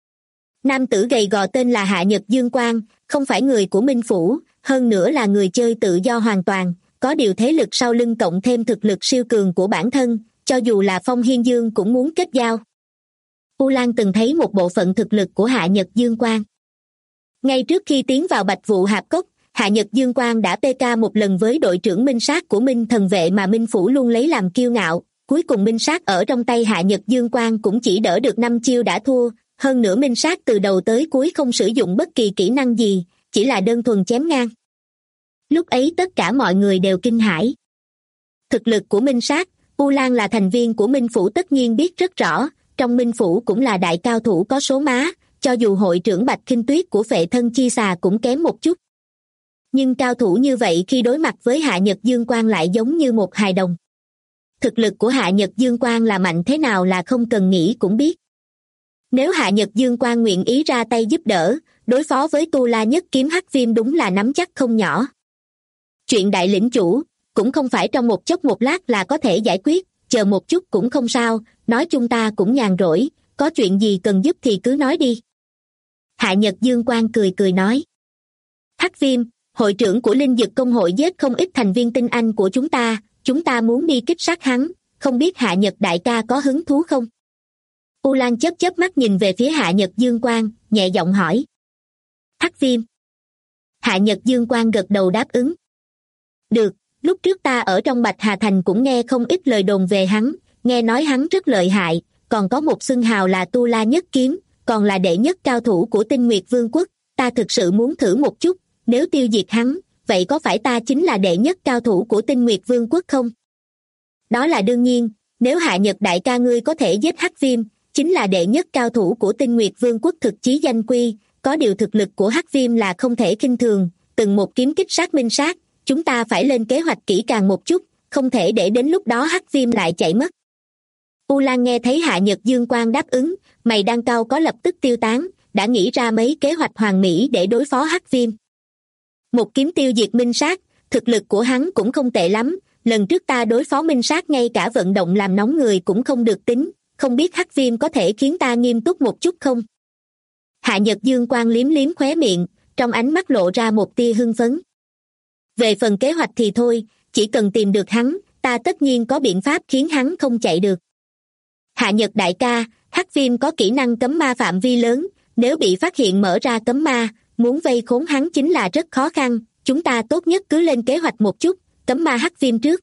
Nam tử gầy gò tên là Hạ Nhật Dương Quang, không phải người của Minh Phủ, hơn nữa là người chơi tự do hoàn toàn, có điều thế lực sau lưng cộng thêm thực lực siêu cường của bản thân, cho dù là Phong Hiên Dương cũng muốn kết giao. U Lan từng thấy một bộ phận thực lực của Hạ Nhật Dương Quang. Ngay trước khi tiến vào Bạch Vụ Hạp Cốc, Hạ Nhật Dương Quang đã PK một lần với đội trưởng Minh Sát của Minh Thần Vệ mà Minh Phủ luôn lấy làm kiêu ngạo, cuối cùng Minh Sát ở trong tay Hạ Nhật Dương Quang cũng chỉ đỡ được 5 chiêu đã thua, hơn nữa Minh Sát từ đầu tới cuối không sử dụng bất kỳ kỹ năng gì, chỉ là đơn thuần chém ngang. Lúc ấy tất cả mọi người đều kinh hãi. Thực lực của Minh Sát, U Lan là thành viên của Minh Phủ tất nhiên biết rất rõ, trong Minh Phủ cũng là đại cao thủ có số má, cho dù hội trưởng Bạch Khinh Tuyết của Phệ Thân Chi Xà cũng kém một chút. Nhưng cao thủ như vậy khi đối mặt với Hạ Nhật Dương Quang lại giống như một hài đồng. Thực lực của Hạ Nhật Dương Quang là mạnh thế nào là không cần nghĩ cũng biết. Nếu Hạ Nhật Dương Quang nguyện ý ra tay giúp đỡ, đối phó với Tu La Nhất Kiếm Hắc Viêm đúng là nắm chắc không nhỏ. Chuyện đại lĩnh chủ, cũng không phải trong một chốc một lát là có thể giải quyết, chờ một chút cũng không sao, nói chung ta cũng nhàn rỗi, có chuyện gì cần giúp thì cứ nói đi. Hạ Nhật Dương Quang cười cười nói. Hắc Viêm, hội trưởng của Linh Dực Công hội giết không ít thành viên tinh anh của chúng ta muốn đi kích sát hắn, không biết Hạ Nhật đại ca có hứng thú không? U Lan chớp chớp mắt nhìn về phía Hạ Nhật Dương Quang, nhẹ giọng hỏi. Hắc Viêm. Hạ Nhật Dương Quang gật đầu đáp ứng. Được, lúc trước ta ở trong Bạch Hà Thành cũng nghe không ít lời đồn về hắn, nghe nói hắn rất lợi hại, còn có một xưng hào là Tu La Nhất Kiếm, còn là đệ nhất cao thủ của Tinh Nguyệt Vương quốc, ta thực sự muốn thử một chút, nếu tiêu diệt hắn, vậy có phải ta chính là đệ nhất cao thủ của Tinh Nguyệt Vương quốc không? Đó là đương nhiên, nếu Hạ Nhật đại ca ngươi có thể giết Hắc Viêm, chính là đệ nhất cao thủ của Tinh Nguyệt Vương quốc thực chí danh quy, có điều thực lực của Hắc Viêm là không thể khinh thường, từng một kiếm kích sát minh sát, chúng ta phải lên kế hoạch kỹ càng một chút, không thể để đến lúc đó Hắc Viêm lại chạy mất. U Lan nghe thấy Hạ Nhật Dương Quang đáp ứng, mày đang cau có lập tức tiêu tán, đã nghĩ ra mấy kế hoạch hoàn mỹ để đối phó Hắc Viêm. Một kiếm tiêu diệt minh sát, thực lực của hắn cũng không tệ lắm, lần trước ta đối phó minh sát ngay cả vận động làm nóng người cũng không được tính, không biết Hắc Viêm có thể khiến ta nghiêm túc một chút không? Hạ Nhật Dương Quang liếm liếm khóe miệng, trong ánh mắt lộ ra một tia hưng phấn. Về phần kế hoạch thì thôi, chỉ cần tìm được hắn, ta tất nhiên có biện pháp khiến hắn không chạy được. Hạ Nhật đại ca, Hắc Viêm có kỹ năng cấm ma phạm vi lớn, nếu bị phát hiện mở ra cấm ma, muốn vây khốn hắn chính là rất khó khăn, chúng ta tốt nhất cứ lên kế hoạch một chút, cấm ma Hắc Viêm trước.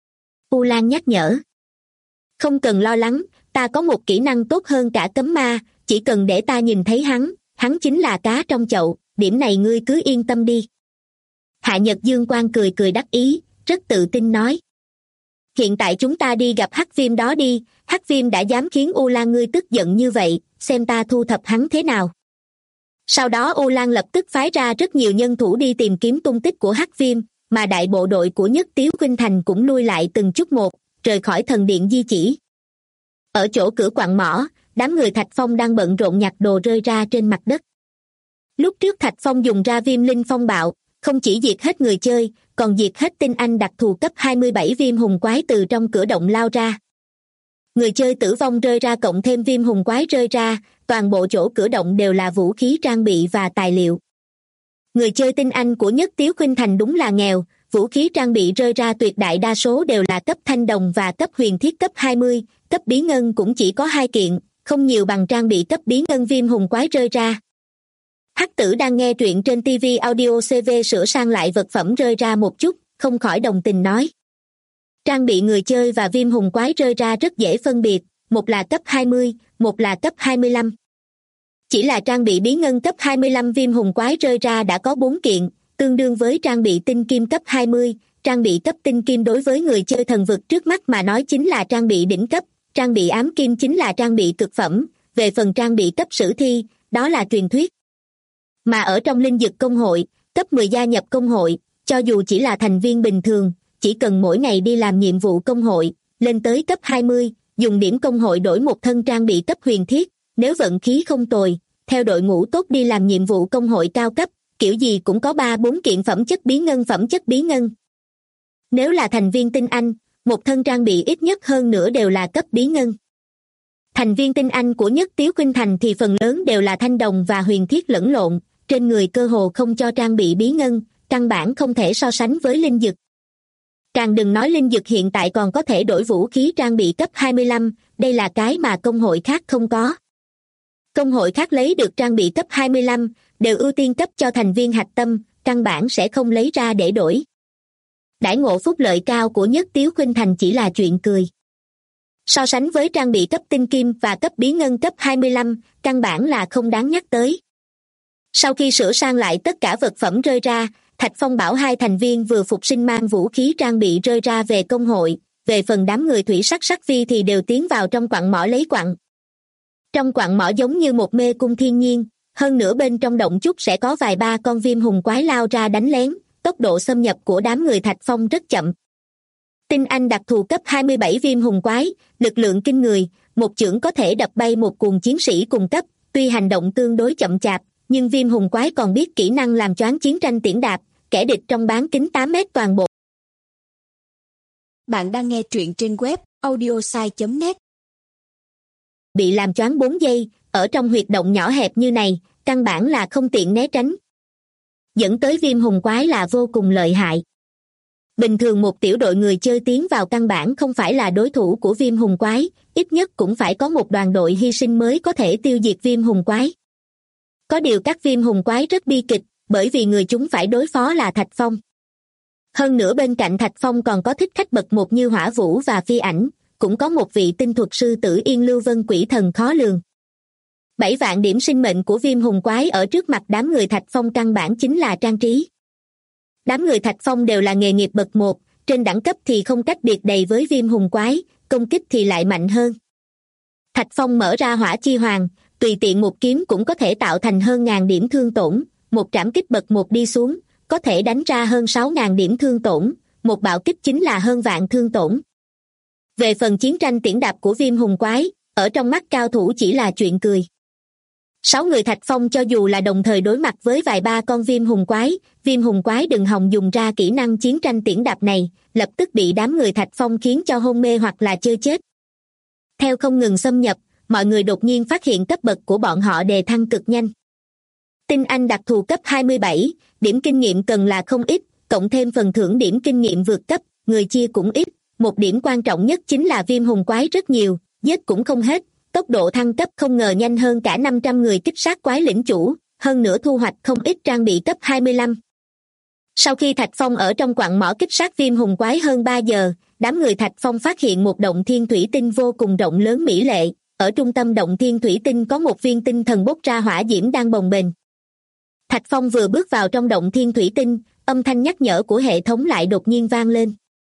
U Lan nhắc nhở. Không cần lo lắng, ta có một kỹ năng tốt hơn cả cấm ma, chỉ cần để ta nhìn thấy hắn chính là cá trong chậu, điểm này ngươi cứ yên tâm đi. Hạ Nhật Dương Quang cười cười đắc ý, rất tự tin nói. Hiện tại chúng ta đi gặp Hắc Viêm đó đi, Hắc Viêm đã dám khiến U Lan ngươi tức giận như vậy, xem ta thu thập hắn thế nào. Sau đó U Lan lập tức phái ra rất nhiều nhân thủ đi tìm kiếm tung tích của Hắc Viêm, mà đại bộ đội của Nhất Tiếu Khuynh Thành cũng lui lại từng chút một, rời khỏi thần điện di chỉ. Ở chỗ cửa quặng mỏ, đám người Thạch Phong đang bận rộn nhặt đồ rơi ra trên mặt đất. Lúc trước Thạch Phong dùng ra Viêm Linh Phong Bạo, không chỉ diệt hết người chơi, còn diệt hết tinh anh đặc thù cấp 27 viêm hùng quái từ trong cửa động lao ra. Người chơi tử vong rơi ra cộng thêm viêm hùng quái rơi ra, toàn bộ chỗ cửa động đều là vũ khí trang bị và tài liệu. Người chơi tinh anh của Nhất Tiếu Khuynh Thành đúng là nghèo, vũ khí trang bị rơi ra tuyệt đại đa số đều là cấp thanh đồng và cấp huyền thiết cấp 20, cấp bí ngân cũng chỉ có 2 kiện, không nhiều bằng trang bị cấp bí ngân viêm hùng quái rơi ra. Hắc Tử đang nghe truyện trên TV Audio CV sửa sang lại vật phẩm rơi ra một chút, không khỏi đồng tình nói. Trang bị người chơi và viêm hùng quái rơi ra rất dễ phân biệt, một là cấp 20, một là cấp 25. Chỉ là trang bị bí ngân cấp 25 viêm hùng quái rơi ra đã có 4 kiện, tương đương với trang bị tinh kim cấp 20, trang bị cấp tinh kim đối với người chơi thần vực trước mắt mà nói chính là trang bị đỉnh cấp, trang bị ám kim chính là trang bị cực phẩm, về phần trang bị cấp sử thi, đó là truyền thuyết. Mà ở trong Linh Dực Công hội, cấp 10 gia nhập công hội, cho dù chỉ là thành viên bình thường, chỉ cần mỗi ngày đi làm nhiệm vụ công hội, lên tới cấp 20, dùng điểm công hội đổi một thân trang bị cấp huyền thiết, nếu vận khí không tồi, theo đội ngũ tốt đi làm nhiệm vụ công hội cao cấp, kiểu gì cũng có 3-4 kiện phẩm chất bí ngân. Nếu là thành viên tinh anh, một thân trang bị ít nhất hơn nữa đều là cấp bí ngân. Thành viên tinh anh của Nhất Tiếu Khuynh Thành thì phần lớn đều là thanh đồng và huyền thiết lẫn lộn, trên người cơ hồ không cho trang bị bí ngân, căn bản không thể so sánh với linh dực. Càng đừng nói linh dực hiện tại còn có thể đổi vũ khí trang bị cấp 25, đây là cái mà công hội khác không có. Công hội khác lấy được trang bị cấp 25, đều ưu tiên cấp cho thành viên hạch tâm, căn bản sẽ không lấy ra để đổi. Đãi ngộ phúc lợi cao của Nhất Tiếu Khuynh Thành chỉ là chuyện cười. So sánh với trang bị cấp tinh kim và cấp bí ngân cấp 25, căn bản là không đáng nhắc tới. Sau khi sửa sang lại tất cả vật phẩm rơi ra, Thạch Phong bảo 2 thành viên vừa phục sinh mang vũ khí trang bị rơi ra về công hội, về phần đám người thủy sắc sắc vi thì đều tiến vào trong quặng mỏ lấy quặng. Trong quặng mỏ giống như một mê cung thiên nhiên, hơn nữa bên trong động chút sẽ có vài ba con viêm hùng quái lao ra đánh lén, tốc tốc độ xâm nhập của đám người Thạch Phong rất chậm. Tinh Anh đặc thù cấp 27 viêm hùng quái, lực lượng kinh người, một chưởng có thể đập bay một cuồng chiến sĩ cùng cấp, tuy hành động tương đối chậm chạp, nhưng viêm hùng quái còn biết kỹ năng làm choáng chiến tranh tiễn đạp, kẻ địch trong bán kính 8 mét toàn bộ. Bạn đang nghe truyện trên web audiosai.net. Bị làm choáng 4 giây, ở trong huyệt động nhỏ hẹp như này, căn bản là không tiện né tránh. Dẫn tới viêm hùng quái là vô cùng lợi hại. Bình thường một tiểu đội người chơi tiến vào căn bản không phải là đối thủ của viêm hùng quái, ít nhất cũng phải có một đoàn đội hy sinh mới có thể tiêu diệt viêm hùng quái. Có điều các viêm hùng quái rất bi kịch, bởi vì người chúng phải đối phó là Thạch Phong. Hơn nữa bên cạnh Thạch Phong còn có thích khách bậc 1 như Hỏa Vũ và Phi Ảnh, cũng có một vị tinh thuật sư Tử Yên Lưu Vân quỷ thần khó lường. 7 vạn điểm sinh mệnh của viêm hùng quái ở trước mặt đám người Thạch Phong căn bản chính là trang trí. Đám người Thạch Phong đều là nghề nghiệp bậc 1, trên đẳng cấp thì không cách biệt đầy với viêm hùng quái, công kích thì lại mạnh hơn. Thạch Phong mở ra hỏa chi hoàng, tùy tiện một kiếm cũng có thể tạo thành hơn 1000 điểm thương tổn, một trảm kích bậc 1 đi xuống, có thể đánh ra hơn 6000 điểm thương tổn, một bạo kích chính là hơn vạn thương tổn. Về phần chiến tranh tiễn đạp của viêm hùng quái, ở trong mắt cao thủ chỉ là chuyện cười. 6 người Thạch Phong cho dù là đồng thời đối mặt với vài ba con viêm hùng quái đừng hòng dùng ra kỹ năng chiến tranh tiễn đạp này, lập tức bị đám người Thạch Phong khiến cho hôn mê hoặc là chơi chết. Theo không ngừng xâm nhập, mọi người đột nhiên phát hiện cấp bậc của bọn họ đề thăng cực nhanh. Tinh Anh đặc thù cấp 27, điểm kinh nghiệm cần là không ít, cộng thêm phần thưởng điểm kinh nghiệm vượt cấp, người chia cũng ít. Một điểm quan trọng nhất chính là viêm hùng quái rất nhiều, giết cũng không hết, tốc độ thăng cấp không ngờ nhanh hơn cả 500 người kích sát quái lĩnh chủ, hơn nữa thu hoạch không ít trang bị cấp 25. Sau khi Thạch Phong ở trong quặng mỏ kích sát viêm hùng quái hơn 3 giờ, đám người Thạch Phong phát hiện một động thiên thủy tinh vô cùng rộng lớn mỹ lệ, ở trung tâm động thiên thủy tinh có một viên tinh thần bốc ra hỏa diễm đang bồng bềnh. Thạch Phong vừa bước vào trong động thiên thủy tinh, âm thanh nhắc nhở của hệ thống lại đột nhiên vang lên.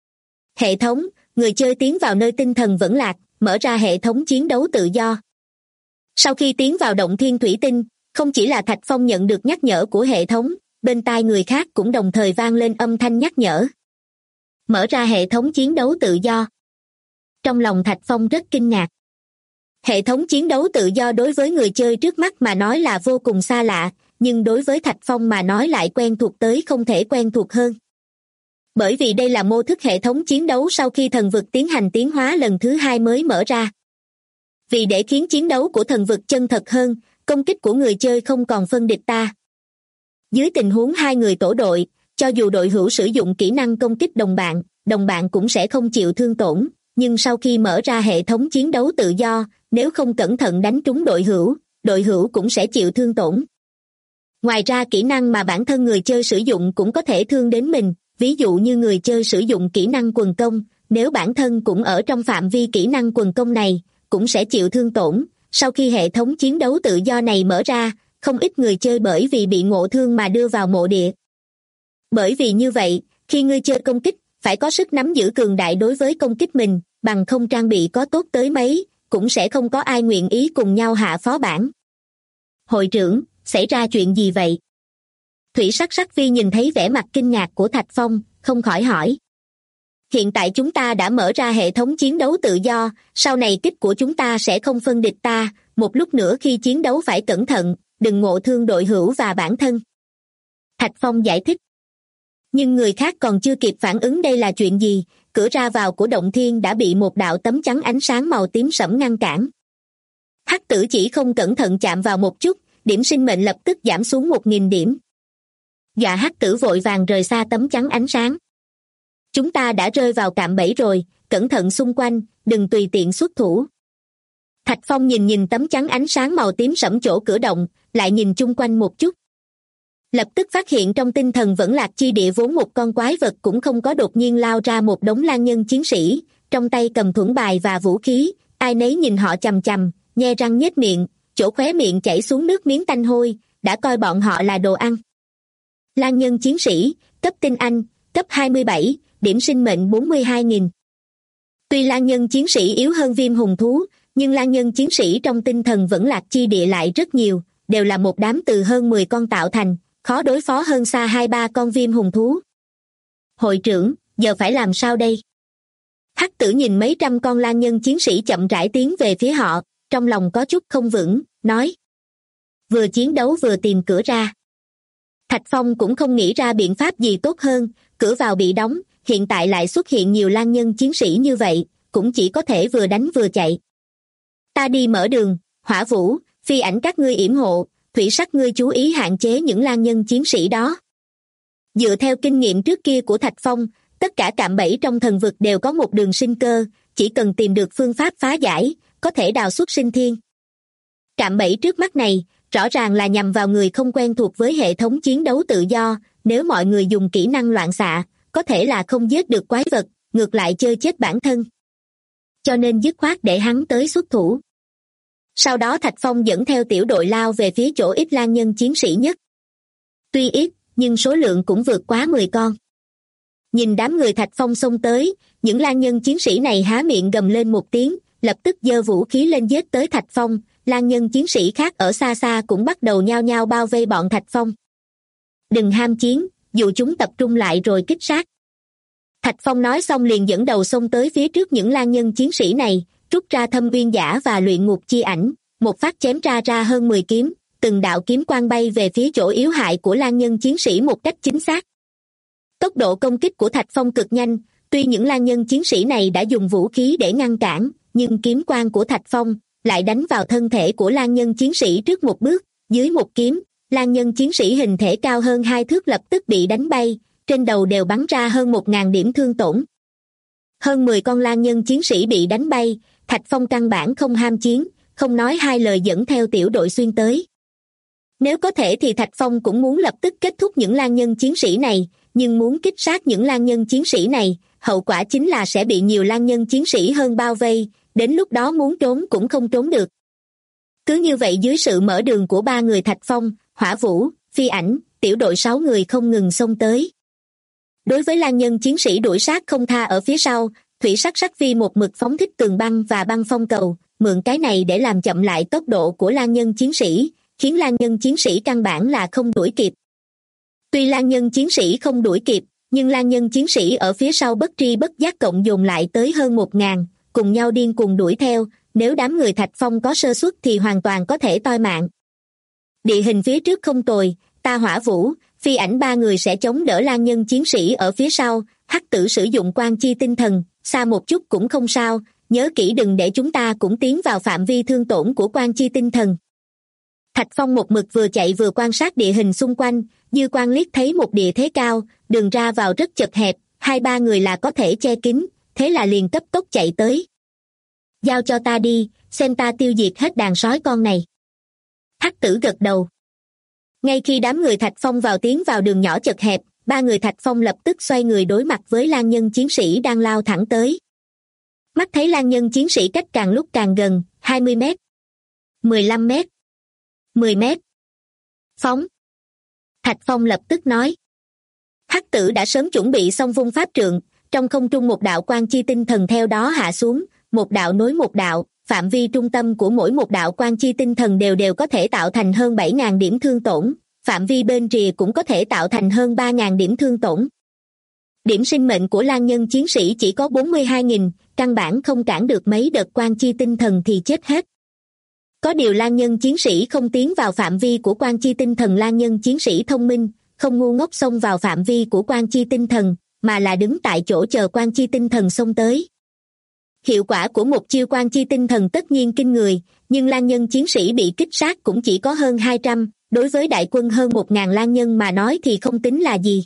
Hệ thống, người chơi tiến vào nơi tinh thần vẫn lạc, mở ra hệ thống chiến đấu tự do. Sau khi tiến vào động thiên thủy tinh, không chỉ là Thạch Phong nhận được nhắc nhở của hệ thống, bên tai người khác cũng đồng thời vang lên âm thanh nhắc nhở. Mở ra hệ thống chiến đấu tự do. Trong lòng Thạch Phong rất kinh ngạc. Hệ thống chiến đấu tự do đối với người chơi trước mắt mà nói là vô cùng xa lạ, nhưng đối với Thạch Phong mà nói lại quen thuộc tới không thể quen thuộc hơn. Bởi vì đây là mô thức hệ thống chiến đấu sau khi thần vực tiến hành tiến hóa lần thứ 2 mới mở ra. Vì để khiến chiến đấu của thần vực chân thật hơn, công kích của người chơi không còn phân địch ta. Dưới tình huống 2 người tổ đội, cho dù đội hữu sử dụng kỹ năng công kích đồng bạn cũng sẽ không chịu thương tổn, nhưng sau khi mở ra hệ thống chiến đấu tự do, nếu không cẩn thận đánh trúng đội hữu cũng sẽ chịu thương tổn. Ngoài ra kỹ năng mà bản thân người chơi sử dụng cũng có thể thương đến mình, ví dụ như người chơi sử dụng kỹ năng quần công, nếu bản thân cũng ở trong phạm vi kỹ năng quần công này, cũng sẽ chịu thương tổn. Sau khi hệ thống chiến đấu tự do này mở ra, không ít người chơi bởi vì bị ngộ thương mà đưa vào mộ địa. Bởi vì như vậy, khi người chơi công kích, phải có sức nắm giữ cường đại đối với công kích mình, bằng không trang bị có tốt tới mấy, cũng sẽ không có ai nguyện ý cùng nhau hạ phó bản. Hội trưởng, xảy ra chuyện gì vậy? Thủy Sắc Phi nhìn thấy vẻ mặt kinh ngạc của Thạch Phong, không khỏi hỏi. Hiện tại chúng ta đã mở ra hệ thống chiến đấu tự do, sau này kích của chúng ta sẽ không phân địch ta, một lúc nữa khi chiến đấu phải cẩn thận, đừng ngộ thương đội hữu và bản thân. Thạch Phong giải thích. Nhưng người khác còn chưa kịp phản ứng đây là chuyện gì, cửa ra vào của động thiên đã bị một đạo tấm chắn ánh sáng màu tím sẫm ngăn cản. Hắc tử chỉ không cẩn thận chạm vào một chút, điểm sinh mệnh lập tức giảm xuống 1000 điểm. Dạ hắc tử vội vàng rời xa tấm chắn ánh sáng. Chúng ta đã rơi vào cạm bẫy rồi, cẩn thận xung quanh, đừng tùy tiện xuất thủ. Thạch Phong nhìn tấm chắn ánh sáng màu tím sẫm chỗ cửa động, lại nhìn chung quanh một chút. Lập tức phát hiện trong tinh thần vẫn lạc chi địa vốn một con quái vật cũng không có, đột nhiên lao ra một đống lang nhân chiến sĩ, trong tay cầm thuẫn bài và vũ khí, ai nấy nhìn họ chằm chằm, nhe răng nhếch miệng, chỗ khóe miệng chảy xuống nước miếng tanh hôi, đã coi bọn họ là đồ ăn. Lang nhân chiến sĩ, cấp tinh anh, cấp 27, điểm sinh mệnh 42.000. Tuy lang nhân chiến sĩ yếu hơn viêm hùng thú, nhưng lang nhân chiến sĩ trong tinh thần vẫn lạc chi địa lại rất nhiều, đều là một đám từ hơn 10 con tạo thành, khó đối phó hơn xa 2-3 con viêm hùng thú. Hội trưởng, giờ phải làm sao đây? Hắc Tử nhìn mấy trăm con lang nhân chiến sĩ chậm rãi tiến về phía họ, trong lòng có chút không vững, nói. Vừa chiến đấu vừa tìm cửa ra. Thạch Phong cũng không nghĩ ra biện pháp gì tốt hơn, cửa vào bị đóng, hiện tại lại xuất hiện nhiều lang nhân chiến sĩ như vậy, cũng chỉ có thể vừa đánh vừa chạy. Ta đi mở đường, Hỏa Vũ, Phi Ảnh các ngươi yểm hộ, Thủy Sắc ngươi chú ý hạn chế những lang nhân chiến sĩ đó. Dựa theo kinh nghiệm trước kia của Thạch Phong, tất cả cạm bẫy trong thần vực đều có một đường sinh cơ, chỉ cần tìm được phương pháp phá giải, có thể đào xuất sinh thiên. Cạm bẫy trước mắt này, rõ ràng là nhằm vào người không quen thuộc với hệ thống chiến đấu tự do, nếu mọi người dùng kỹ năng loạn xạ, có thể là không giết được quái vật, ngược lại chơi chết bản thân. Cho nên dứt khoát để hắn tới xuất thủ. Sau đó Thạch Phong dẫn theo tiểu đội lao về phía chỗ ít lang nhân chiến sĩ nhất. Tuy ít, nhưng số lượng cũng vượt quá 10 con. Nhìn đám người Thạch Phong xông tới, những lang nhân chiến sĩ này há miệng gầm lên một tiếng, lập tức giơ vũ khí lên giết tới Thạch Phong. Lang nhân chiến sĩ khác ở xa xa cũng bắt đầu nhao nhao bao vây bọn Thạch Phong. Đừng ham chiến, dụ chúng tập trung lại rồi kích sát. Thạch Phong nói xong liền dẫn đầu xông tới phía trước những lang nhân chiến sĩ này, rút ra Thâm Uyên Giả và Luyện Ngục Chi Ảnh, một phát chém ra hơn 10 kiếm, từng đạo kiếm quang bay về phía chỗ yếu hại của lang nhân chiến sĩ một cách chính xác. Tốc độ công kích của Thạch Phong cực nhanh, tuy những lang nhân chiến sĩ này đã dùng vũ khí để ngăn cản, nhưng kiếm quang của Thạch Phong lại đánh vào thân thể của lang nhân chiến sĩ trước một bước, dưới một kiếm, lang nhân chiến sĩ hình thể cao hơn 2 thước lập tức bị đánh bay, trên đầu đều bắn ra hơn 1.000 điểm thương tổn. Hơn 10 con lang nhân chiến sĩ bị đánh bay, Thạch Phong căn bản không ham chiến, không nói hai lời dẫn theo tiểu đội xuyên tới. Nếu có thể thì Thạch Phong cũng muốn lập tức kết thúc những lang nhân chiến sĩ này, nhưng muốn kích sát những lang nhân chiến sĩ này, hậu quả chính là sẽ bị nhiều lang nhân chiến sĩ hơn bao vây, đến lúc đó muốn trốn cũng không trốn được. Cứ như vậy dưới sự mở đường của 3 người Thạch Phong, Hỏa Vũ, Phi Ảnh, tiểu đội 6 người không ngừng xông tới. Đối với lang nhân chiến sĩ đuổi sát không tha ở phía sau, Thủy Sắc Phi một mực phóng thích tường băng và băng phong cầu, mượn cái này để làm chậm lại tốc độ của lang nhân chiến sĩ, khiến lang nhân chiến sĩ căn bản là không đuổi kịp. Tuy lang nhân chiến sĩ không đuổi kịp, nhưng lang nhân chiến sĩ ở phía sau bất tri bất giác cộng dồn lại tới hơn 1.000, cùng nhau điên cuồng đuổi theo, nếu đám người Thạch Phong có sơ suất thì hoàn toàn có thể toi mạng. Địa hình phía trước không tồi, ta Hỏa Vũ, Phi Ảnh 3 người sẽ chống đỡ lang nhân chiến sĩ ở phía sau, Hắc Tử sử dụng quan chi tinh thần, xa một chút cũng không sao, nhớ kỹ đừng để chúng ta cũng tiến vào phạm vi thương tổn của quan chi tinh thần. Thạch Phong một mực vừa chạy vừa quan sát địa hình xung quanh, dư quan liếc thấy một địa thế cao, đường ra vào rất chật hẹp, 2-3 người là có thể che kín, thế là liền cấp tốc chạy tới. Giao cho ta đi, xem ta tiêu diệt hết đàn sói con này. Hắc Tử gật đầu. Ngay khi đám người Thạch Phong tiến vào đường nhỏ chật hẹp, 3 người Thạch Phong lập tức xoay người đối mặt với lang nhân chiến sĩ đang lao thẳng tới. Mắt thấy lang nhân chiến sĩ cách càng lúc càng gần, 20 mét, 15 mét, 10 mét. Phóng! Thạch Phong lập tức nói. Hắc Tử đã sớm chuẩn bị xong vung pháp trượng, trong không trung một đạo quan chi tinh thần theo đó hạ xuống, một đạo nối một đạo, phạm vi trung tâm của mỗi một đạo quan chi tinh thần đều có thể tạo thành hơn 7.000 điểm thương tổn, phạm vi bên rìa cũng có thể tạo thành hơn 3.000 điểm thương tổn. Điểm sinh mệnh của lang nhân chiến sĩ chỉ có 42.000, căn bản không cản được mấy đợt quan chi tinh thần thì chết hết. Có điều lang nhân chiến sĩ không tiến vào phạm vi của quan chi tinh thần, lang nhân chiến sĩ thông minh, không ngu ngốc xông vào phạm vi của quan chi tinh thần, mà là đứng tại chỗ chờ quan chi tinh thần xông tới. Hiệu quả của một chiêu quan chi tinh thần tất nhiên kinh người, nhưng lang nhân chiến sĩ bị kích sát cũng chỉ có hơn 200, đối với đại quân hơn 1.000 lang nhân mà nói thì không tính là gì.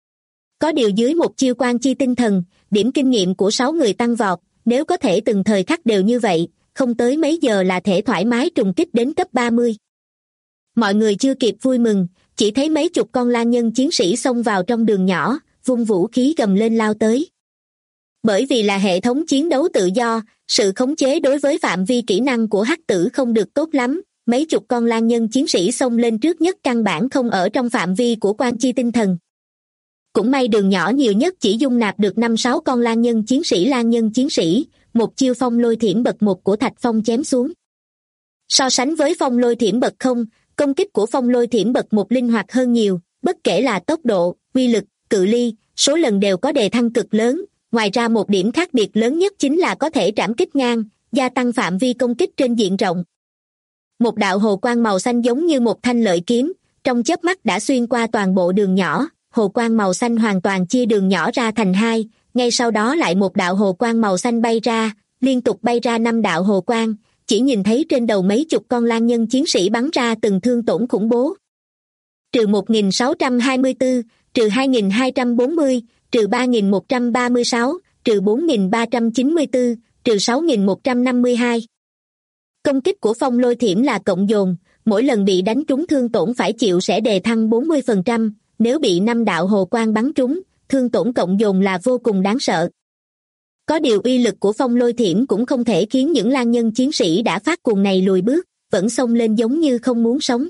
Có điều dưới một chiêu quan chi tinh thần, điểm kinh nghiệm của 6 người tăng vọt, nếu có thể từng thời khắc đều như vậy, không tới mấy giờ là thể thoải mái trùng kích đến cấp 30. Mọi người chưa kịp vui mừng, chỉ thấy mấy chục con lang nhân chiến sĩ xông vào trong đường nhỏ, vung vũ khí gầm lên lao tới. Bởi vì là hệ thống chiến đấu tự do, sự khống chế đối với phạm vi kỹ năng của Hắc Tử không được tốt lắm, mấy chục con lang nhân chiến sĩ xông lên trước nhất căn bản không ở trong phạm vi của quan chi tinh thần. Cũng may đường nhỏ nhiều nhất chỉ dung nạp được 5-6 con lang nhân chiến sĩ, một chiêu phong lôi thiểm bậc 1 của Thạch Phong chém xuống. So sánh với phong lôi thiểm bậc 0, công kích của phong lôi thiểm bậc 1 linh hoạt hơn nhiều, bất kể là tốc độ, uy lực, cự ly, số lần đều có đề thăng cực lớn. Ngoài ra một điểm khác biệt lớn nhất chính là có thể trảm kích ngang, gia tăng phạm vi công kích trên diện rộng. Một đạo hồ quang màu xanh giống như một thanh lợi kiếm, trong chớp mắt đã xuyên qua toàn bộ đường nhỏ. Hồ quang màu xanh hoàn toàn chia đường nhỏ ra thành hai, ngay sau đó lại một đạo hồ quang màu xanh bay ra, liên tục bay ra 5 đạo hồ quang, chỉ nhìn thấy trên đầu mấy chục con lang nhân chiến sĩ bắn ra từng thương tổn khủng bố. Trừ 1624, trừ 2240, trừ 3136, trừ 4394, trừ 6152. Công kích của phong lôi thiểm là cộng dồn, mỗi lần bị đánh trúng thương tổn phải chịu sẽ đề thăng 40%, nếu bị 5 đạo hồ quang bắn trúng, thương tổn cộng dồn là vô cùng đáng sợ. Có điều uy lực của phong lôi thiểm cũng không thể khiến những lang nhân chiến sĩ đã phát cuồng này lùi bước, vẫn xông lên giống như không muốn sống.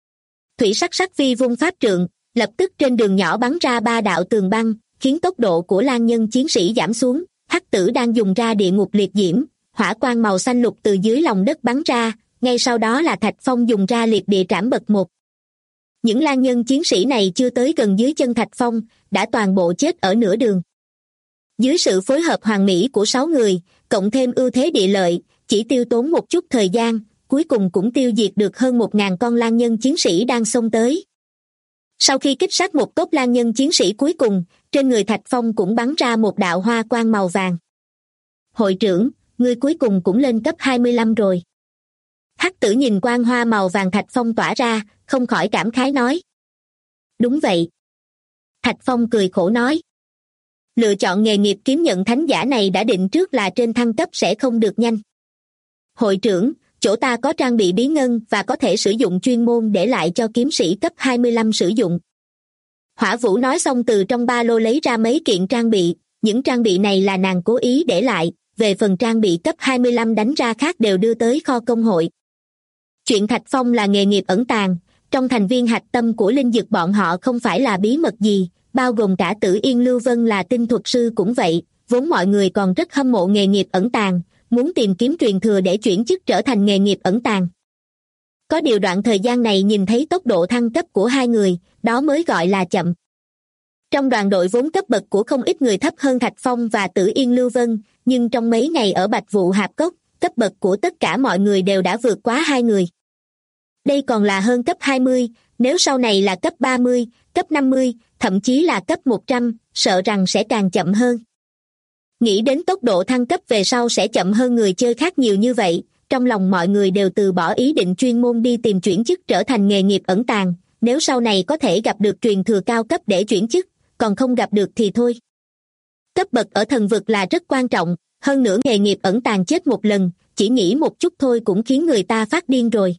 Thủy sắc sắc vi vung pháp trượng, lập tức trên đường nhỏ bắn ra 3 đạo tường băng, khiến tốc độ của lang nhân chiến sĩ giảm xuống. Hắc tử đang dùng ra địa ngục liệt diễm, hỏa quang màu xanh lục từ dưới lòng đất bắn ra, ngay sau đó là Thạch Phong dùng ra liệt địa trảm bậc 1. Những lang nhân chiến sĩ này chưa tới gần dưới chân Thạch Phong, đã toàn bộ chết ở nửa đường. Dưới sự phối hợp hoàn mỹ của 6 người, cộng thêm ưu thế địa lợi, chỉ tiêu tốn một chút thời gian, cuối cùng cũng tiêu diệt được hơn 1000 con lang nhân chiến sĩ đang xông tới. Sau khi kích sát một tốp lang nhân chiến sĩ cuối cùng, trên người Thạch Phong cũng bắn ra một đạo hoa quang màu vàng. Hội trưởng, ngươi cuối cùng cũng lên cấp 25 rồi. Hắc tử nhìn quang hoa màu vàng Thạch Phong tỏa ra, không khỏi cảm khái nói. Đúng vậy. Thạch Phong cười khổ nói. Lựa chọn nghề nghiệp kiếm nhận thánh giả này đã định trước là trên thăng cấp sẽ không được nhanh. Hội trưởng, chỗ ta có trang bị bí ngân và có thể sử dụng chuyên môn để lại cho kiếm sĩ cấp 25 sử dụng. Hỏa Vũ nói xong từ trong ba lô lấy ra mấy kiện trang bị, những trang bị này là nàng cố ý để lại, về phần trang bị cấp 25 đánh ra khác đều đưa tới kho công hội. Chuyện Thạch Phong là nghề nghiệp ẩn tàng, trong thành viên hạch tâm của linh dực bọn họ không phải là bí mật gì, bao gồm cả Tử Yên Lưu Vân là tinh thuật sư cũng vậy, vốn mọi người còn rất hâm mộ nghề nghiệp ẩn tàng, muốn tìm kiếm truyền thừa để chuyển chức trở thành nghề nghiệp ẩn tàng. Có điều đoạn thời gian này nhìn thấy tốc độ thăng cấp của hai người, đó mới gọi là chậm. Trong đoàn đội vốn cấp bậc của không ít người thấp hơn Thạch Phong và Tử Yên Lưu Vân, nhưng trong mấy ngày ở Bạch Vụ Hạp Cốc, cấp bậc của tất cả mọi người đều đã vượt quá hai người. Đây còn là hơn cấp 20, nếu sau này là cấp 30, cấp 50, thậm chí là cấp 100, sợ rằng sẽ càng chậm hơn. Nghĩ đến tốc độ thăng cấp về sau sẽ chậm hơn người chơi khác nhiều như vậy, trong lòng mọi người đều từ bỏ ý định chuyên môn đi tìm chuyển chức trở thành nghề nghiệp ẩn tàng, nếu sau này có thể gặp được truyền thừa cao cấp để chuyển chức, còn không gặp được thì thôi. Cấp bậc ở thần vực là rất quan trọng, hơn nữa nghề nghiệp ẩn tàng chết một lần, chỉ nghĩ một chút thôi cũng khiến người ta phát điên rồi.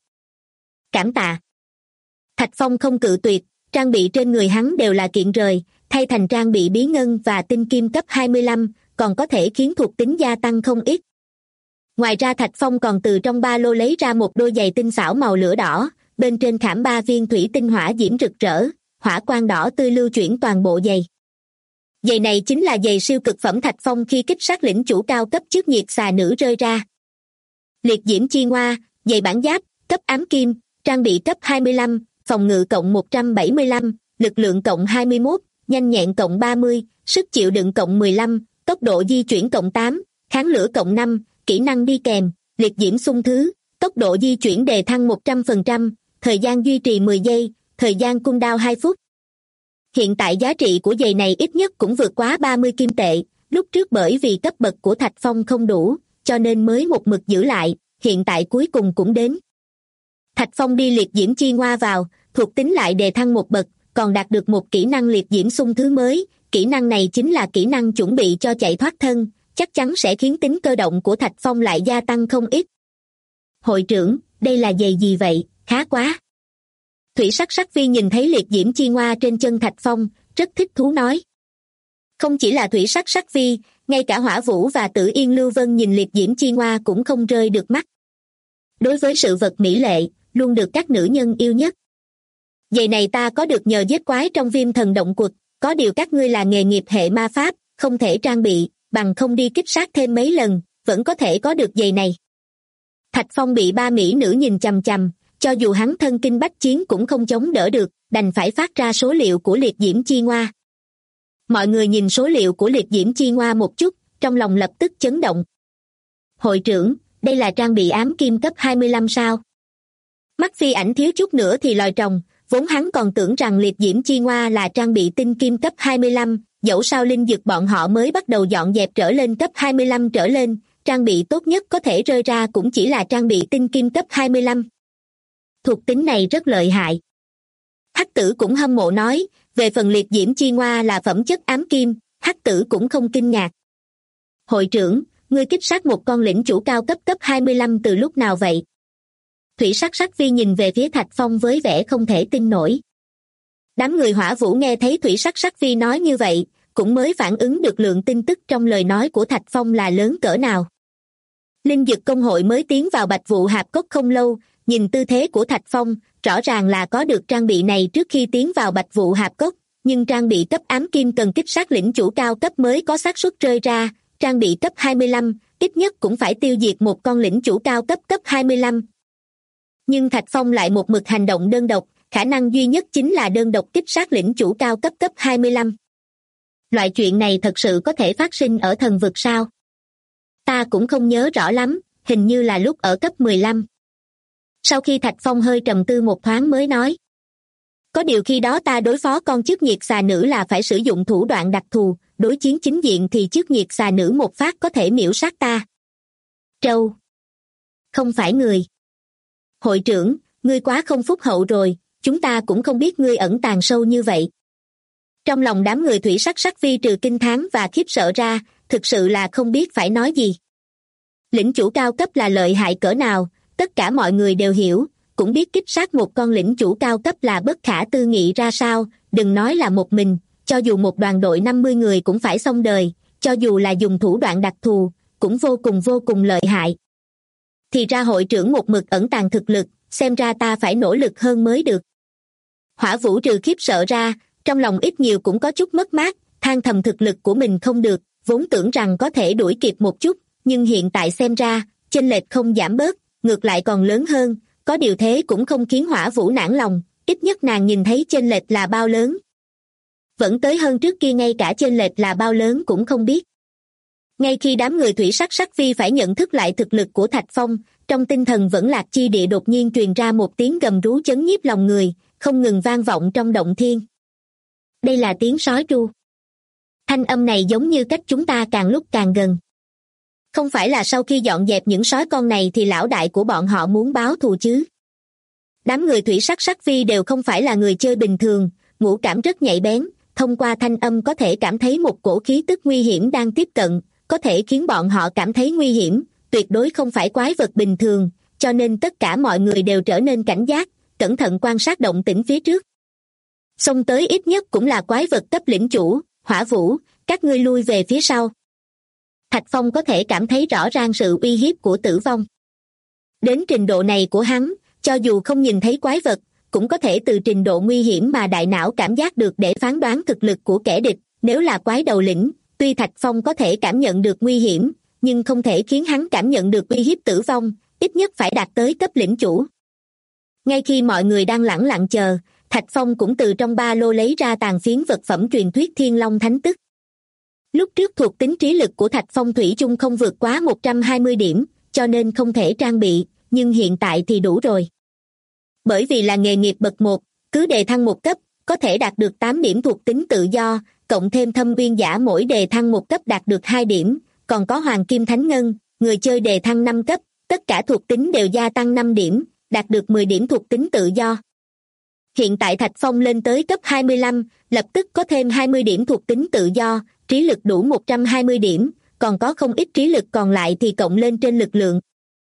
Cảm tạ. Thạch Phong không cự tuyệt, trang bị trên người hắn đều là kiện rời, thay thành trang bị bí ngân và tinh kim cấp 25, còn có thể khiến thuộc tính gia tăng không ít. Ngoài ra Thạch Phong còn từ trong ba lô lấy ra một đôi giày tinh xảo màu lửa đỏ, bên trên khảm 3 viên thủy tinh hỏa diễm rực rỡ, hỏa quang đỏ tươi lưu chuyển toàn bộ giày. Giày này chính là giày siêu cực phẩm Thạch Phong khi kích sát lĩnh chủ cao cấp trước nhiệt xà nữ rơi ra. Liệt diễm chi hoa, giày bản giáp, cấp ám kim, trang bị cấp 25, phòng ngự cộng 175, lực lượng cộng 21, nhanh nhẹn cộng 30, sức chịu đựng cộng 15, tốc độ di chuyển cộng 8, kháng lửa cộng 5, kỹ năng đi kèm, liệt diễm xung thứ, tốc độ di chuyển đề thăng 100%, thời gian duy trì 10 giây, thời gian cooldown 2 phút. Hiện tại giá trị của giày này ít nhất cũng vượt quá 30 kim tệ, lúc trước bởi vì cấp bậc của Thạch Phong không đủ, cho nên mới một mực giữ lại, hiện tại cuối cùng cũng đến. Thạch Phong đi liệt diễm chi hoa vào, thuộc tính lại đề thăng một bậc, còn đạt được một kỹ năng liệt diễm xung thứ mới, kỹ năng này chính là kỹ năng chuẩn bị cho chạy thoát thân, chắc chắn sẽ khiến tính cơ động của Thạch Phong lại gia tăng không ít. Hội trưởng, đây là giày gì vậy, khá quá. Thủy sắc sắc vi nhìn thấy liệt diễm chi hoa trên chân Thạch Phong, rất thích thú nói. Không chỉ là thủy sắc sắc vi, ngay cả Hỏa Vũ và Tử Yên Lưu Vân nhìn liệt diễm chi hoa cũng không rơi được mắt. Đối với sự vật mỹ lệ, luôn được các nữ nhân yêu nhất. Giày này ta có được nhờ giết quái trong Viêm Thần Động Quật, có điều các ngươi là nghề nghiệp hệ ma pháp, không thể trang bị, bằng không đi kích sát thêm mấy lần, vẫn có thể có được giày này. Thạch Phong bị ba mỹ nữ nhìn chằm chằm, cho dù hắn thân kinh bách chiến cũng không chống đỡ được, đành phải phát ra số liệu của liệt diễm chi ngoa. Mọi người nhìn số liệu của liệt diễm chi ngoa một chút, trong lòng lập tức chấn động. Hội trưởng, đây là trang bị ám kim cấp 25 sao? Mắt Phi Ảnh thiếu chút nữa thì lòi tròng, vốn hắn còn tưởng rằng liệt diễm chi ngoa là trang bị tinh kim cấp 25, dẫu sao linh dược bọn họ mới bắt đầu dọn dẹp trở lên cấp 25 trở lên, trang bị tốt nhất có thể rơi ra cũng chỉ là trang bị tinh kim cấp 25. Thuộc tính này rất lợi hại. Hắc Tử cũng hâm mộ nói, về phần liệt diễm chi ngoa là phẩm chất ám kim, Hắc Tử cũng không kinh ngạc. Hội trưởng, ngươi kích sát một con lĩnh chủ cao cấp 25 từ lúc nào vậy? Thủy Sắc Sắc Vi nhìn về phía Thạch Phong với vẻ không thể tin nổi. Đám người Hỏa Vũ nghe thấy Thủy Sắc Sắc Vi nói như vậy, cũng mới phản ứng được lượng tin tức trong lời nói của Thạch Phong là lớn cỡ nào. Linh dược công hội mới tiến vào Bạch Vụ Hạp Cốc không lâu, nhìn tư thế của Thạch Phong, rõ ràng là có được trang bị này trước khi tiến vào Bạch Vụ Hạp Cốc, nhưng trang bị cấp ám kim cần kích sát lĩnh chủ cao cấp mới có xác suất rơi ra, trang bị cấp 25, ít nhất cũng phải tiêu diệt một con lĩnh chủ cao cấp 25. Nhưng Thạch Phong lại một mực hành động đơn độc, khả năng duy nhất chính là đơn độc kích sát lĩnh chủ cao cấp 25. Loại chuyện này thật sự có thể phát sinh ở thần vực sao? Ta cũng không nhớ rõ lắm, hình như là lúc ở cấp 15. Sau khi Thạch Phong hơi trầm tư một thoáng mới nói. Có điều khi đó ta đối phó con chức nhiệt xà nữ là phải sử dụng thủ đoạn đặc thù, đối chiến chính diện thì chức nhiệt xà nữ một phát có thể miễu sát ta. Trâu. Không phải người. Hội trưởng, ngươi quá không phúc hậu rồi, chúng ta cũng không biết ngươi ẩn tàng sâu như vậy. Trong lòng đám người Thủy Sắc Sắc Vi trừ kinh thán và khiếp sợ ra, thực sự là không biết phải nói gì. Lĩnh chủ cao cấp là lợi hại cỡ nào, tất cả mọi người đều hiểu, cũng biết kích sát một con lĩnh chủ cao cấp là bất khả tư nghị ra sao, đừng nói là một mình, cho dù một đoàn đội 50 người cũng phải xong đời, cho dù là dùng thủ đoạn đặc thù, cũng vô cùng lợi hại. Thì ra hội trưởng một mực ẩn tàng thực lực, xem ra ta phải nỗ lực hơn mới được. Hỏa Vũ trừ khiếp sợ ra, trong lòng ít nhiều cũng có chút mất mát, than thầm thực lực của mình không được, vốn tưởng rằng có thể đuổi kịp một chút, nhưng hiện tại xem ra, chênh lệch không giảm bớt, ngược lại còn lớn hơn, có điều thế cũng không khiến Hỏa Vũ nản lòng, ít nhất nàng nhìn thấy chênh lệch là bao lớn. Vẫn tới hơn trước kia ngay cả chênh lệch là bao lớn cũng không biết. Ngay khi đám người Thủy Sắc Sắc Vi phải nhận thức lại thực lực của Thạch Phong, trong tinh thần vẫn lạc chi địa đột nhiên truyền ra một tiếng gầm rú chấn nhiếp lòng người, không ngừng vang vọng trong động thiên. Đây là tiếng sói tru. Thanh âm này giống như cách chúng ta càng lúc càng gần. Không phải là sau khi dọn dẹp những sói con này thì lão đại của bọn họ muốn báo thù chứ? Đám người Thủy Sắc Sắc Vi đều không phải là người chơi bình thường, ngũ cảm rất nhạy bén, thông qua thanh âm có thể cảm thấy một cổ khí tức nguy hiểm đang tiếp cận, có thể khiến bọn họ cảm thấy nguy hiểm, tuyệt đối không phải quái vật bình thường, cho nên tất cả mọi người đều trở nên cảnh giác, cẩn thận quan sát động tĩnh phía trước. Xông tới ít nhất cũng là quái vật cấp lĩnh chủ, Hỏa Vũ, các ngươi lui về phía sau. Thạch Phong có thể cảm thấy rõ ràng sự uy hiếp của tử vong. Đến trình độ này của hắn, cho dù không nhìn thấy quái vật, cũng có thể từ trình độ nguy hiểm mà đại não cảm giác được để phán đoán thực lực của kẻ địch. Nếu là quái đầu lĩnh, tuy Thạch Phong có thể cảm nhận được nguy hiểm, nhưng không thể khiến hắn cảm nhận được uy hiếp tử vong, ít nhất phải đạt tới cấp lĩnh chủ. Ngay khi mọi người đang lẳng lặng chờ, Thạch Phong cũng từ trong ba lô lấy ra tàn phiến vật phẩm truyền thuyết Thiên Long Thánh Tức. Lúc trước thuộc tính trí lực của Thạch Phong thủy chung không vượt quá 120 điểm, cho nên không thể trang bị, nhưng hiện tại thì đủ rồi. Bởi vì là nghề nghiệp bậc 1, cứ đề thăng một cấp, có thể đạt được 8 điểm thuộc tính tự do, cộng thêm Thâm Uyên Giả mỗi đề thăng một cấp đạt được 2 điểm, còn có Hoàng Kim Thánh Ngân, người chơi đề thăng 5 cấp, tất cả thuộc tính đều gia tăng 5 điểm, đạt được 10 điểm thuộc tính tự do. Hiện tại Thạch Phong lên tới cấp 25, lập tức có thêm 20 điểm thuộc tính tự do, trí lực đủ 120 điểm, còn có không ít trí lực còn lại thì cộng lên trên lực lượng.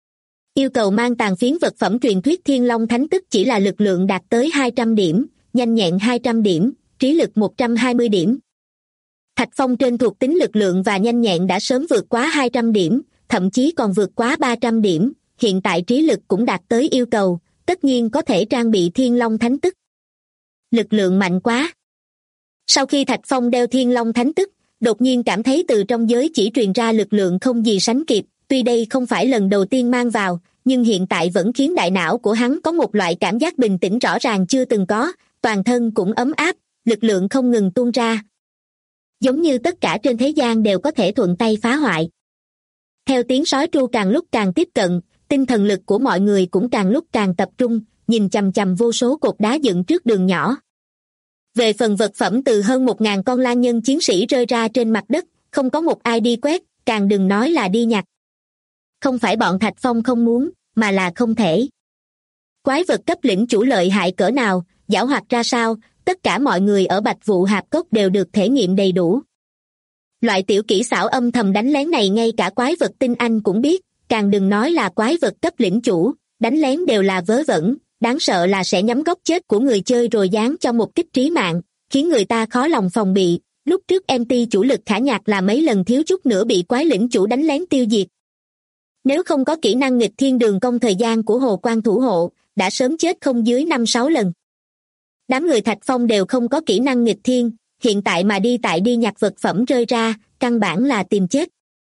Yêu cầu mang tàn phiến vật phẩm truyền thuyết Thiên Long Thánh Tức chỉ là lực lượng đạt tới 200 điểm, nhanh nhẹn 200 điểm, trí lực 120 điểm. Thạch Phong trên thuộc tính lực lượng và nhanh nhẹn đã sớm vượt quá 200 điểm, thậm chí còn vượt quá 300 điểm, hiện tại trí lực cũng đạt tới yêu cầu, tất nhiên có thể trang bị Thiên Long Thánh Tức. Lực lượng mạnh quá. Sau khi Thạch Phong đeo Thiên Long Thánh Tức, đột nhiên cảm thấy từ trong giới chỉ truyền ra lực lượng không gì sánh kịp, tuy đây không phải lần đầu tiên mang vào, nhưng hiện tại vẫn khiến đại não của hắn có một loại cảm giác bình tĩnh rõ ràng chưa từng có, toàn thân cũng ấm áp, lực lượng không ngừng tuôn ra. Giống như tất cả trên thế gian đều có thể thuận tay phá hoại. Theo tiếng sói tru càng lúc càng tiếp cận, tinh thần lực của mọi người cũng càng lúc càng tập trung, nhìn chằm chằm vô số cột đá dựng trước đường nhỏ. Về phần vật phẩm từ hơn 1.000 con lang nhân chiến sĩ rơi ra trên mặt đất, không có một ai đi quét, càng đừng nói là đi nhặt. Không phải bọn Thạch Phong không muốn, mà là không thể. Quái vật cấp lĩnh chủ lợi hại cỡ nào, giảo hoạt ra sao, tất cả mọi người ở Bạch Vụ Hạp Cốc đều được thể nghiệm đầy đủ. Loại tiểu kỹ xảo âm thầm đánh lén này ngay cả quái vật tinh anh cũng biết, càng đừng nói là quái vật cấp lĩnh chủ, đánh lén đều là vớ vẩn, đáng sợ là sẽ nhắm góc chết của người chơi rồi giáng cho một kích trí mạng, khiến người ta khó lòng phòng bị. Lúc trước MT chủ lực Khả Nhạc là mấy lần thiếu chút nữa bị quái lĩnh chủ đánh lén tiêu diệt. Nếu không có kỹ năng nghịch thiên đường công thời gian của Hồ Quan thủ hộ, đã sớm chết không dưới 5-6 lần. Đám người Thạch Phong đều không có kỹ năng nghịch thiên, hiện tại mà đi nhặt vật phẩm rơi ra, căn bản là tìm chết.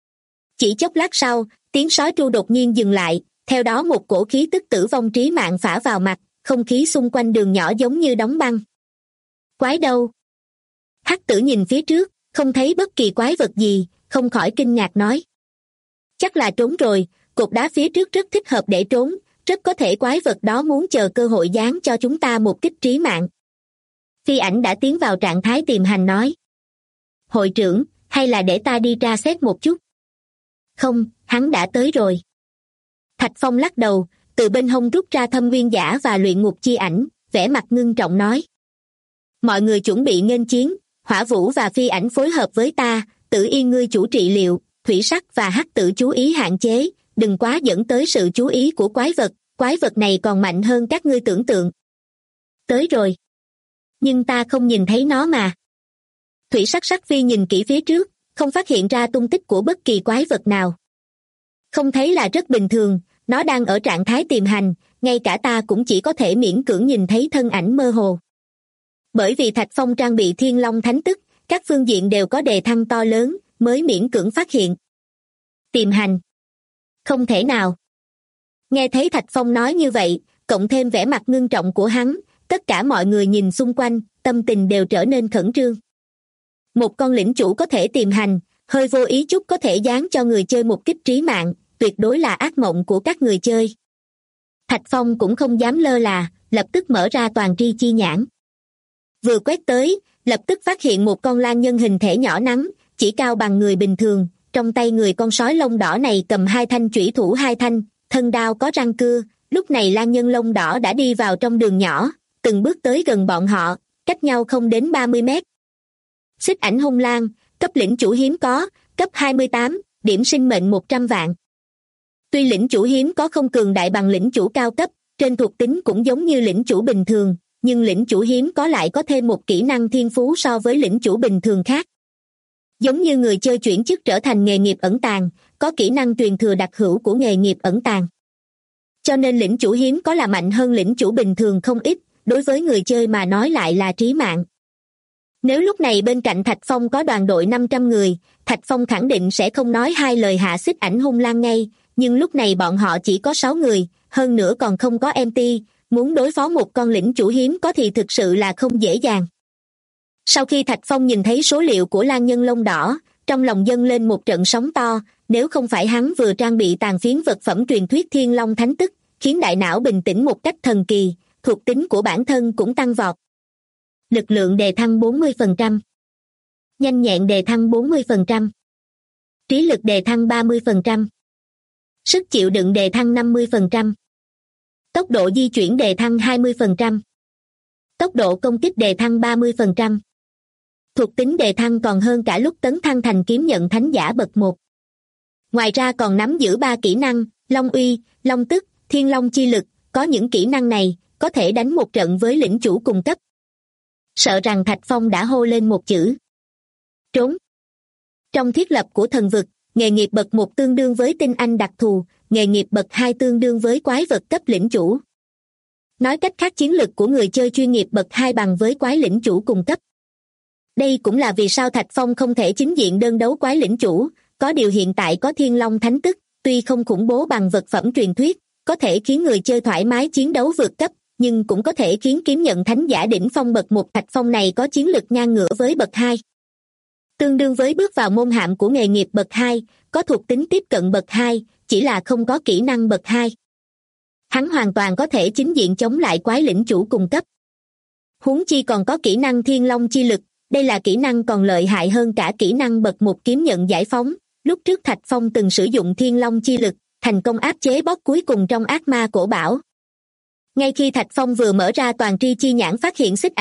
Chỉ chốc lát sau, tiếng sói tru đột nhiên dừng lại, theo đó một cổ khí tức tử vong trí mạng phả vào mặt, không khí xung quanh đường nhỏ giống như đóng băng. Quái đâu? Hắc Tử nhìn phía trước, không thấy bất kỳ quái vật gì, không khỏi kinh ngạc nói. Chắc là trốn rồi, cột đá phía trước rất thích hợp để trốn, rất có thể quái vật đó muốn chờ cơ hội giáng cho chúng ta một kích trí mạng. Phi Ảnh đã tiến vào trạng thái tìm hành nói. Hội trưởng, hay là để ta đi tra xét một chút? Không, hắn đã tới rồi. Thạch Phong lắc đầu, từ bên hông rút ra Thâm Nguyên Giả và Luyện Ngục Chi Ảnh, vẻ mặt ngưng trọng nói. Mọi người chuẩn bị nghênh chiến, Hỏa Vũ và Phi Ảnh phối hợp với ta, Tử Yên ngươi chủ trị liệu, Thủy Sắc và Hắc Tử chú ý hạn chế, đừng quá dẫn tới sự chú ý của quái vật này còn mạnh hơn các ngươi tưởng tượng. Tới rồi. Nhưng ta không nhìn thấy nó mà. Thủy Sắc Phi nhìn kỹ phía trước, không phát hiện ra tung tích của bất kỳ quái vật nào. Không thấy là rất bình thường, nó đang ở trạng thái tìm hành, ngay cả ta cũng chỉ có thể miễn cưỡng nhìn thấy thân ảnh mơ hồ. Bởi vì Thạch Phong trang bị Thiên Long Thánh Tức, các phương diện đều có đề thăng to lớn, mới miễn cưỡng phát hiện. Tìm hành. Không thể nào. Nghe thấy Thạch Phong nói như vậy, cộng thêm vẻ mặt ngưng trọng của hắn, tất cả mọi người nhìn xung quanh, tâm tình đều trở nên khẩn trương. Một con lĩnh chủ có thể tìm hành, hơi vô ý chút có thể giáng cho người chơi một kích trí mạng, tuyệt đối là ác mộng của các người chơi. Thạch Phong cũng không dám lơ là, lập tức mở ra toàn tri chi nhãn. Vừa quét tới, lập tức phát hiện một con lang nhân hình thể nhỏ nắn, chỉ cao bằng người bình thường, trong tay người con sói lông đỏ này cầm 2 thanh chủy thủ 2 thanh, thân đao có răng cưa. Lúc này lang nhân lông đỏ đã đi vào trong đường nhỏ, từng bước tới gần bọn họ, cách nhau không đến 30 mét. Xích Ảnh Hung Lang, cấp lĩnh chủ hiếm có, cấp 28, điểm sinh mệnh 100 vạn. Tuy lĩnh chủ hiếm có không cường đại bằng lĩnh chủ cao cấp, trên thuộc tính cũng giống như lĩnh chủ bình thường, nhưng lĩnh chủ hiếm có lại có thêm một kỹ năng thiên phú so với lĩnh chủ bình thường khác. Giống như người chơi chuyển chức trở thành nghề nghiệp ẩn tàng, có kỹ năng truyền thừa đặc hữu của nghề nghiệp ẩn tàng. Cho nên lĩnh chủ hiếm có là mạnh hơn lĩnh chủ bình thường không ít, đối với người chơi mà nói lại là trí mạng. Nếu lúc này bên cạnh Thạch Phong có đoàn đội 500 người, Thạch Phong khẳng định sẽ không nói hai lời hạ Xích Ảnh Hung Lang ngay, nhưng lúc này bọn họ chỉ có 6 người, hơn nữa còn không có MT, muốn đối phó một con lĩnh chủ hiếm có thì thực sự là không dễ dàng. Sau khi Thạch Phong nhìn thấy số liệu của lang nhân lông đỏ, trong lòng dâng lên một trận sóng to, nếu không phải hắn vừa trang bị tàn phiến vật phẩm truyền thuyết Thiên Long Thánh Tức, khiến đại não bình tĩnh một cách thần kỳ, thuộc tính của bản thân cũng tăng vọt. Lực lượng đề thăng 40%. Nhanh nhẹn đề thăng 40%. Trí lực đề thăng 30%. Sức chịu đựng đề thăng 50%. Tốc độ di chuyển đề thăng 20%. Tốc độ công kích đề thăng 30%. Thuộc tính đề thăng còn hơn cả lúc tấn thăng thành kiếm nhận thánh giả bậc 1. Ngoài ra còn nắm giữ 3 kỹ năng, Long Uy, Long Tức, Thiên Long Chi Lực, có những kỹ năng này, có thể đánh một trận với lĩnh chủ cùng cấp. Sợ rằng Thạch Phong đã hô lên một chữ. Trốn. Trong thiết lập của thần vực, nghề nghiệp bậc 1 tương đương với tinh anh đặc thù, nghề nghiệp bậc 2 tương đương với quái vật cấp lĩnh chủ. Nói cách khác chiến lực của người chơi chuyên nghiệp bậc 2 bằng với quái lĩnh chủ cùng cấp. Đây cũng là vì sao Thạch Phong không thể chính diện đơn đấu quái lĩnh chủ, có điều hiện tại có Thiên Long Thánh Tức, tuy không khủng bố bằng vật phẩm truyền thuyết, có thể khiến người chơi thoải mái chiến đấu vượt cấp, nhưng cũng có thể khiến kiếm nhận thánh giả đỉnh phong bậc 1 Thạch Phong này có chiến lực ngang ngửa với bậc 2. Tương đương với bước vào môn hạm của nghề nghiệp bậc 2, có thuộc tính tiếp cận bậc 2, chỉ là không có kỹ năng bậc 2. Hắn hoàn toàn có thể chính diện chống lại quái lĩnh chủ cùng cấp. Huống chi còn có kỹ năng Thiên Long chi lực, đây là kỹ năng còn lợi hại hơn cả kỹ năng bậc 1 kiếm nhận giải phóng. Lúc trước Thạch Phong từng sử dụng Thiên Long chi lực, thành công áp chế boss cuối cùng trong ác ma cổ bảo. Ngay khi Thạch Phong vừa mở ra toàn tri chi nhãn phát hiện xích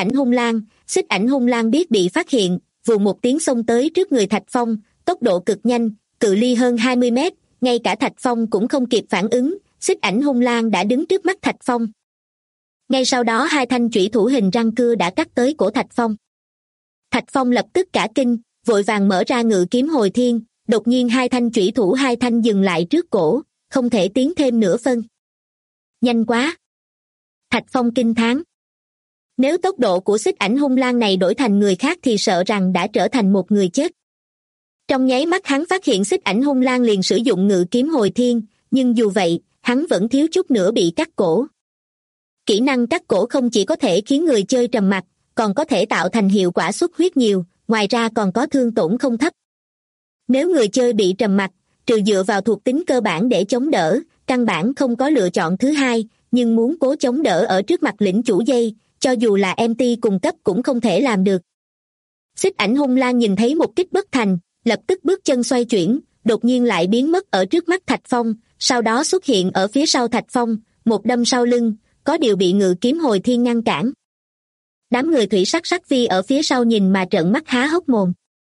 ảnh hung lang biết bị phát hiện, vù một tiếng xông tới trước người Thạch Phong, tốc độ cực nhanh, cự ly hơn 20 mét, ngay cả Thạch Phong cũng không kịp phản ứng, xích ảnh hung lang đã đứng trước mắt Thạch Phong. Ngay sau đó hai thanh chủy thủ hình răng cưa đã cắt tới cổ Thạch Phong. Thạch Phong lập tức cả kinh, vội vàng mở ra ngự kiếm hồi thiên, đột nhiên hai thanh chủy thủ hai thanh dừng lại trước cổ, không thể tiến thêm nửa phân. Nhanh quá! Thạch Phong kinh thán. Nếu tốc độ của xích ảnh hung lang này đổi thành người khác thì sợ rằng đã trở thành một người chết. Trong nháy mắt hắn phát hiện xích ảnh hung lang liền sử dụng ngự kiếm hồi thiên, nhưng dù vậy, hắn vẫn thiếu chút nữa bị cắt cổ. Kỹ năng cắt cổ không chỉ có thể khiến người chơi trầm mặc, còn có thể tạo thành hiệu quả xuất huyết nhiều, ngoài ra còn có thương tổn không thấp. Nếu người chơi bị trầm mặc, trừ dựa vào thuộc tính cơ bản để chống đỡ, căn bản không có lựa chọn thứ hai, nhưng muốn cố chống đỡ ở trước mặt lĩnh chủ dây, cho dù là MT cùng cấp cũng không thể làm được. Xích ảnh hung lang nhìn thấy một kích bất thành, lập tức bước chân xoay chuyển, đột nhiên lại biến mất ở trước mắt Thạch Phong, sau đó xuất hiện ở phía sau Thạch Phong, một đâm sau lưng, có điều bị ngự kiếm hồi thiên ngăn cản. Đám người thủy sắc vi ở phía sau nhìn mà trợn mắt há hốc mồm.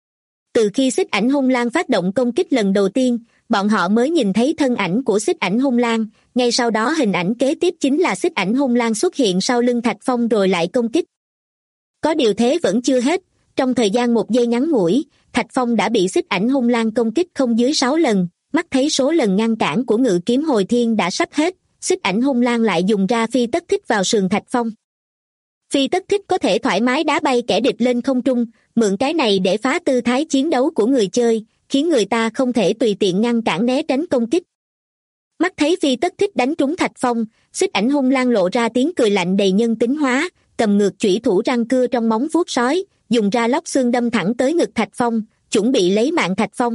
Từ khi xích ảnh hung lang phát động công kích lần đầu tiên, bọn họ mới nhìn thấy thân ảnh của xích ảnh hung lang, ngay sau đó hình ảnh kế tiếp chính là xích ảnh hung lang xuất hiện sau lưng Thạch Phong rồi lại công kích. Có điều thế vẫn chưa hết, trong thời gian một giây ngắn ngủi, Thạch Phong đã bị xích ảnh hung lang công kích không dưới 6 lần, mắt thấy số lần ngăn cản của ngự kiếm hồi thiên đã sắp hết, xích ảnh hung lang lại dùng ra phi tất thích vào sườn Thạch Phong. Phi tất thích có thể thoải mái đá bay kẻ địch lên không trung, mượn cái này để phá tư thái chiến đấu của người chơi, khiến người ta không thể tùy tiện ngăn cản né tránh công kích. Mắt thấy phi tất thích đánh trúng Thạch Phong, xích ảnh hung lang lộ ra tiếng cười lạnh đầy nhân tính hóa, cầm ngược chủy thủ răng cưa trong móng vuốt sói, dùng ra lóc xương đâm thẳng tới ngực Thạch Phong, chuẩn bị lấy mạng Thạch Phong.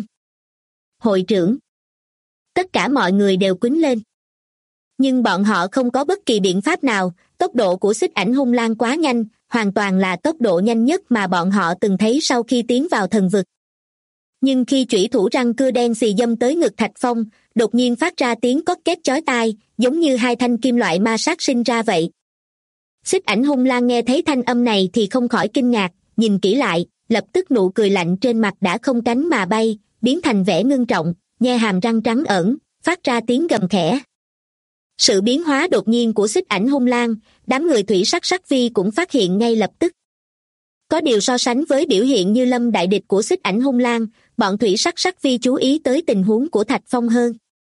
Hội trưởng! Tất cả mọi người đều quýnh lên. Nhưng bọn họ không có bất kỳ biện pháp nào, tốc độ của xích ảnh hung lang quá nhanh, hoàn toàn là tốc độ nhanh nhất mà bọn họ từng thấy sau khi tiến vào thần vực. Nhưng khi chủy thủ răng cưa đen xì dâm tới ngực Thạch Phong, đột nhiên phát ra tiếng cót két chói tai, giống như hai thanh kim loại ma sát sinh ra vậy. Xích ảnh hung lang nghe thấy thanh âm này thì không khỏi kinh ngạc, nhìn kỹ lại, lập tức nụ cười lạnh trên mặt đã không cánh mà bay, biến thành vẻ ngưng trọng, nhe hàm răng trắng ẩn, phát ra tiếng gầm khẽ. Sự biến hóa đột nhiên của xích ảnh hung lang, đám người thủy sắc vi cũng phát hiện ngay lập tức. Có điều so sánh với biểu hiện như lâm đại địch của xích ảnh hung lang, bọn thủy sắc vi chú ý tới tình huống của Thạch Phong hơn.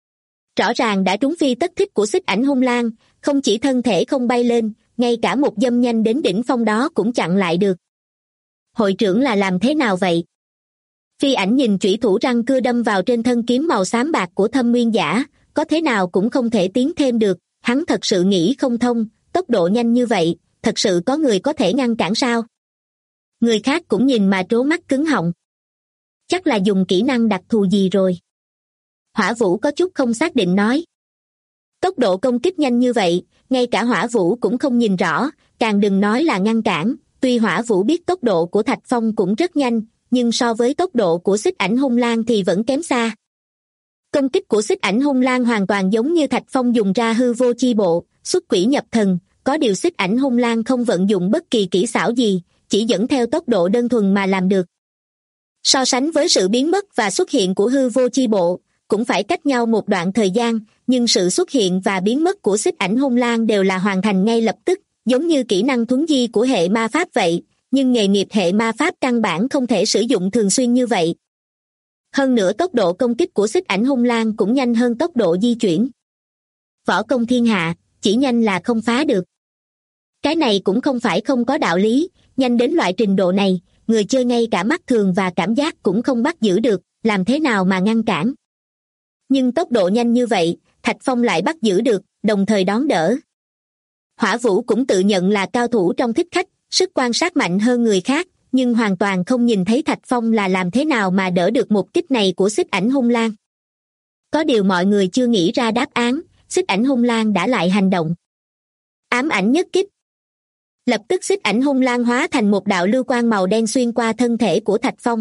Rõ ràng đã trúng phi tất thích của xích ảnh hung lang, không chỉ thân thể không bay lên, ngay cả một dâm nhanh đến đỉnh phong đó cũng chặn lại được. Hội trưởng là làm thế nào vậy? Phi ảnh nhìn chủy thủ răng cưa đâm vào trên thân kiếm màu xám bạc của Thâm Nguyên Giả, có thế nào cũng không thể tiến thêm được, hắn thật sự nghĩ không thông, tốc độ nhanh như vậy, thật sự có người có thể ngăn cản sao? Người khác cũng nhìn mà trố mắt cứng họng. Chắc là dùng kỹ năng đặc thù gì rồi. Hỏa Vũ có chút không xác định nói. Tốc độ công kích nhanh như vậy, ngay cả Hỏa Vũ cũng không nhìn rõ, càng đừng nói là ngăn cản. Tuy Hỏa Vũ biết tốc độ của Thạch Phong cũng rất nhanh, nhưng so với tốc độ của xích ảnh hung lang thì vẫn kém xa. Công kích của xích ảnh hung lang hoàn toàn giống như Thạch Phong dùng ra hư vô chi bộ, xuất quỷ nhập thần, có điều xích ảnh hung lang không vận dụng bất kỳ kỹ xảo gì, chỉ dẫn theo tốc độ đơn thuần mà làm được. So sánh với sự biến mất và xuất hiện của hư vô chi bộ, cũng phải cách nhau một đoạn thời gian, nhưng sự xuất hiện và biến mất của xích ảnh hung lang đều là hoàn thành ngay lập tức, giống như kỹ năng thuấn di của hệ ma pháp vậy, nhưng nghề nghiệp hệ ma pháp căn bản không thể sử dụng thường xuyên như vậy. Hơn nữa tốc độ công kích của xích ảnh hung lang cũng nhanh hơn tốc độ di chuyển. Võ công thiên hạ, chỉ nhanh là không phá được. Cái này cũng không phải không có đạo lý, nhanh đến loại trình độ này, người chơi ngay cả mắt thường và cảm giác cũng không bắt giữ được, làm thế nào mà ngăn cản. Nhưng tốc độ nhanh như vậy, Thạch Phong lại bắt giữ được, đồng thời đón đỡ. Hỏa Vũ cũng tự nhận là cao thủ trong thích khách, sức quan sát mạnh hơn người khác, nhưng hoàn toàn không nhìn thấy Thạch Phong là làm thế nào mà đỡ được một kích này của Xích Ảnh Hung Lang. Có điều mọi người chưa nghĩ ra đáp án, Xích Ảnh Hung Lang đã lại hành động. Ám ảnh nhất kích. Lập tức Xích Ảnh Hung Lang hóa thành một đạo lưu quang màu đen xuyên qua thân thể của Thạch Phong.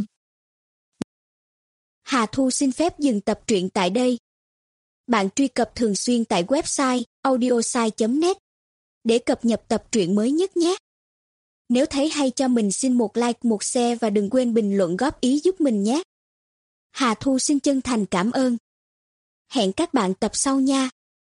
Hà Thu xin phép dừng tập truyện tại đây. Bạn truy cập thường xuyên tại website audiosai.net để cập nhật tập truyện mới nhất nhé. Nếu thấy hay cho mình xin một like, một share và đừng quên bình luận góp ý giúp mình nhé. Hà Thu xin chân thành cảm ơn. Hẹn các bạn tập sau nha.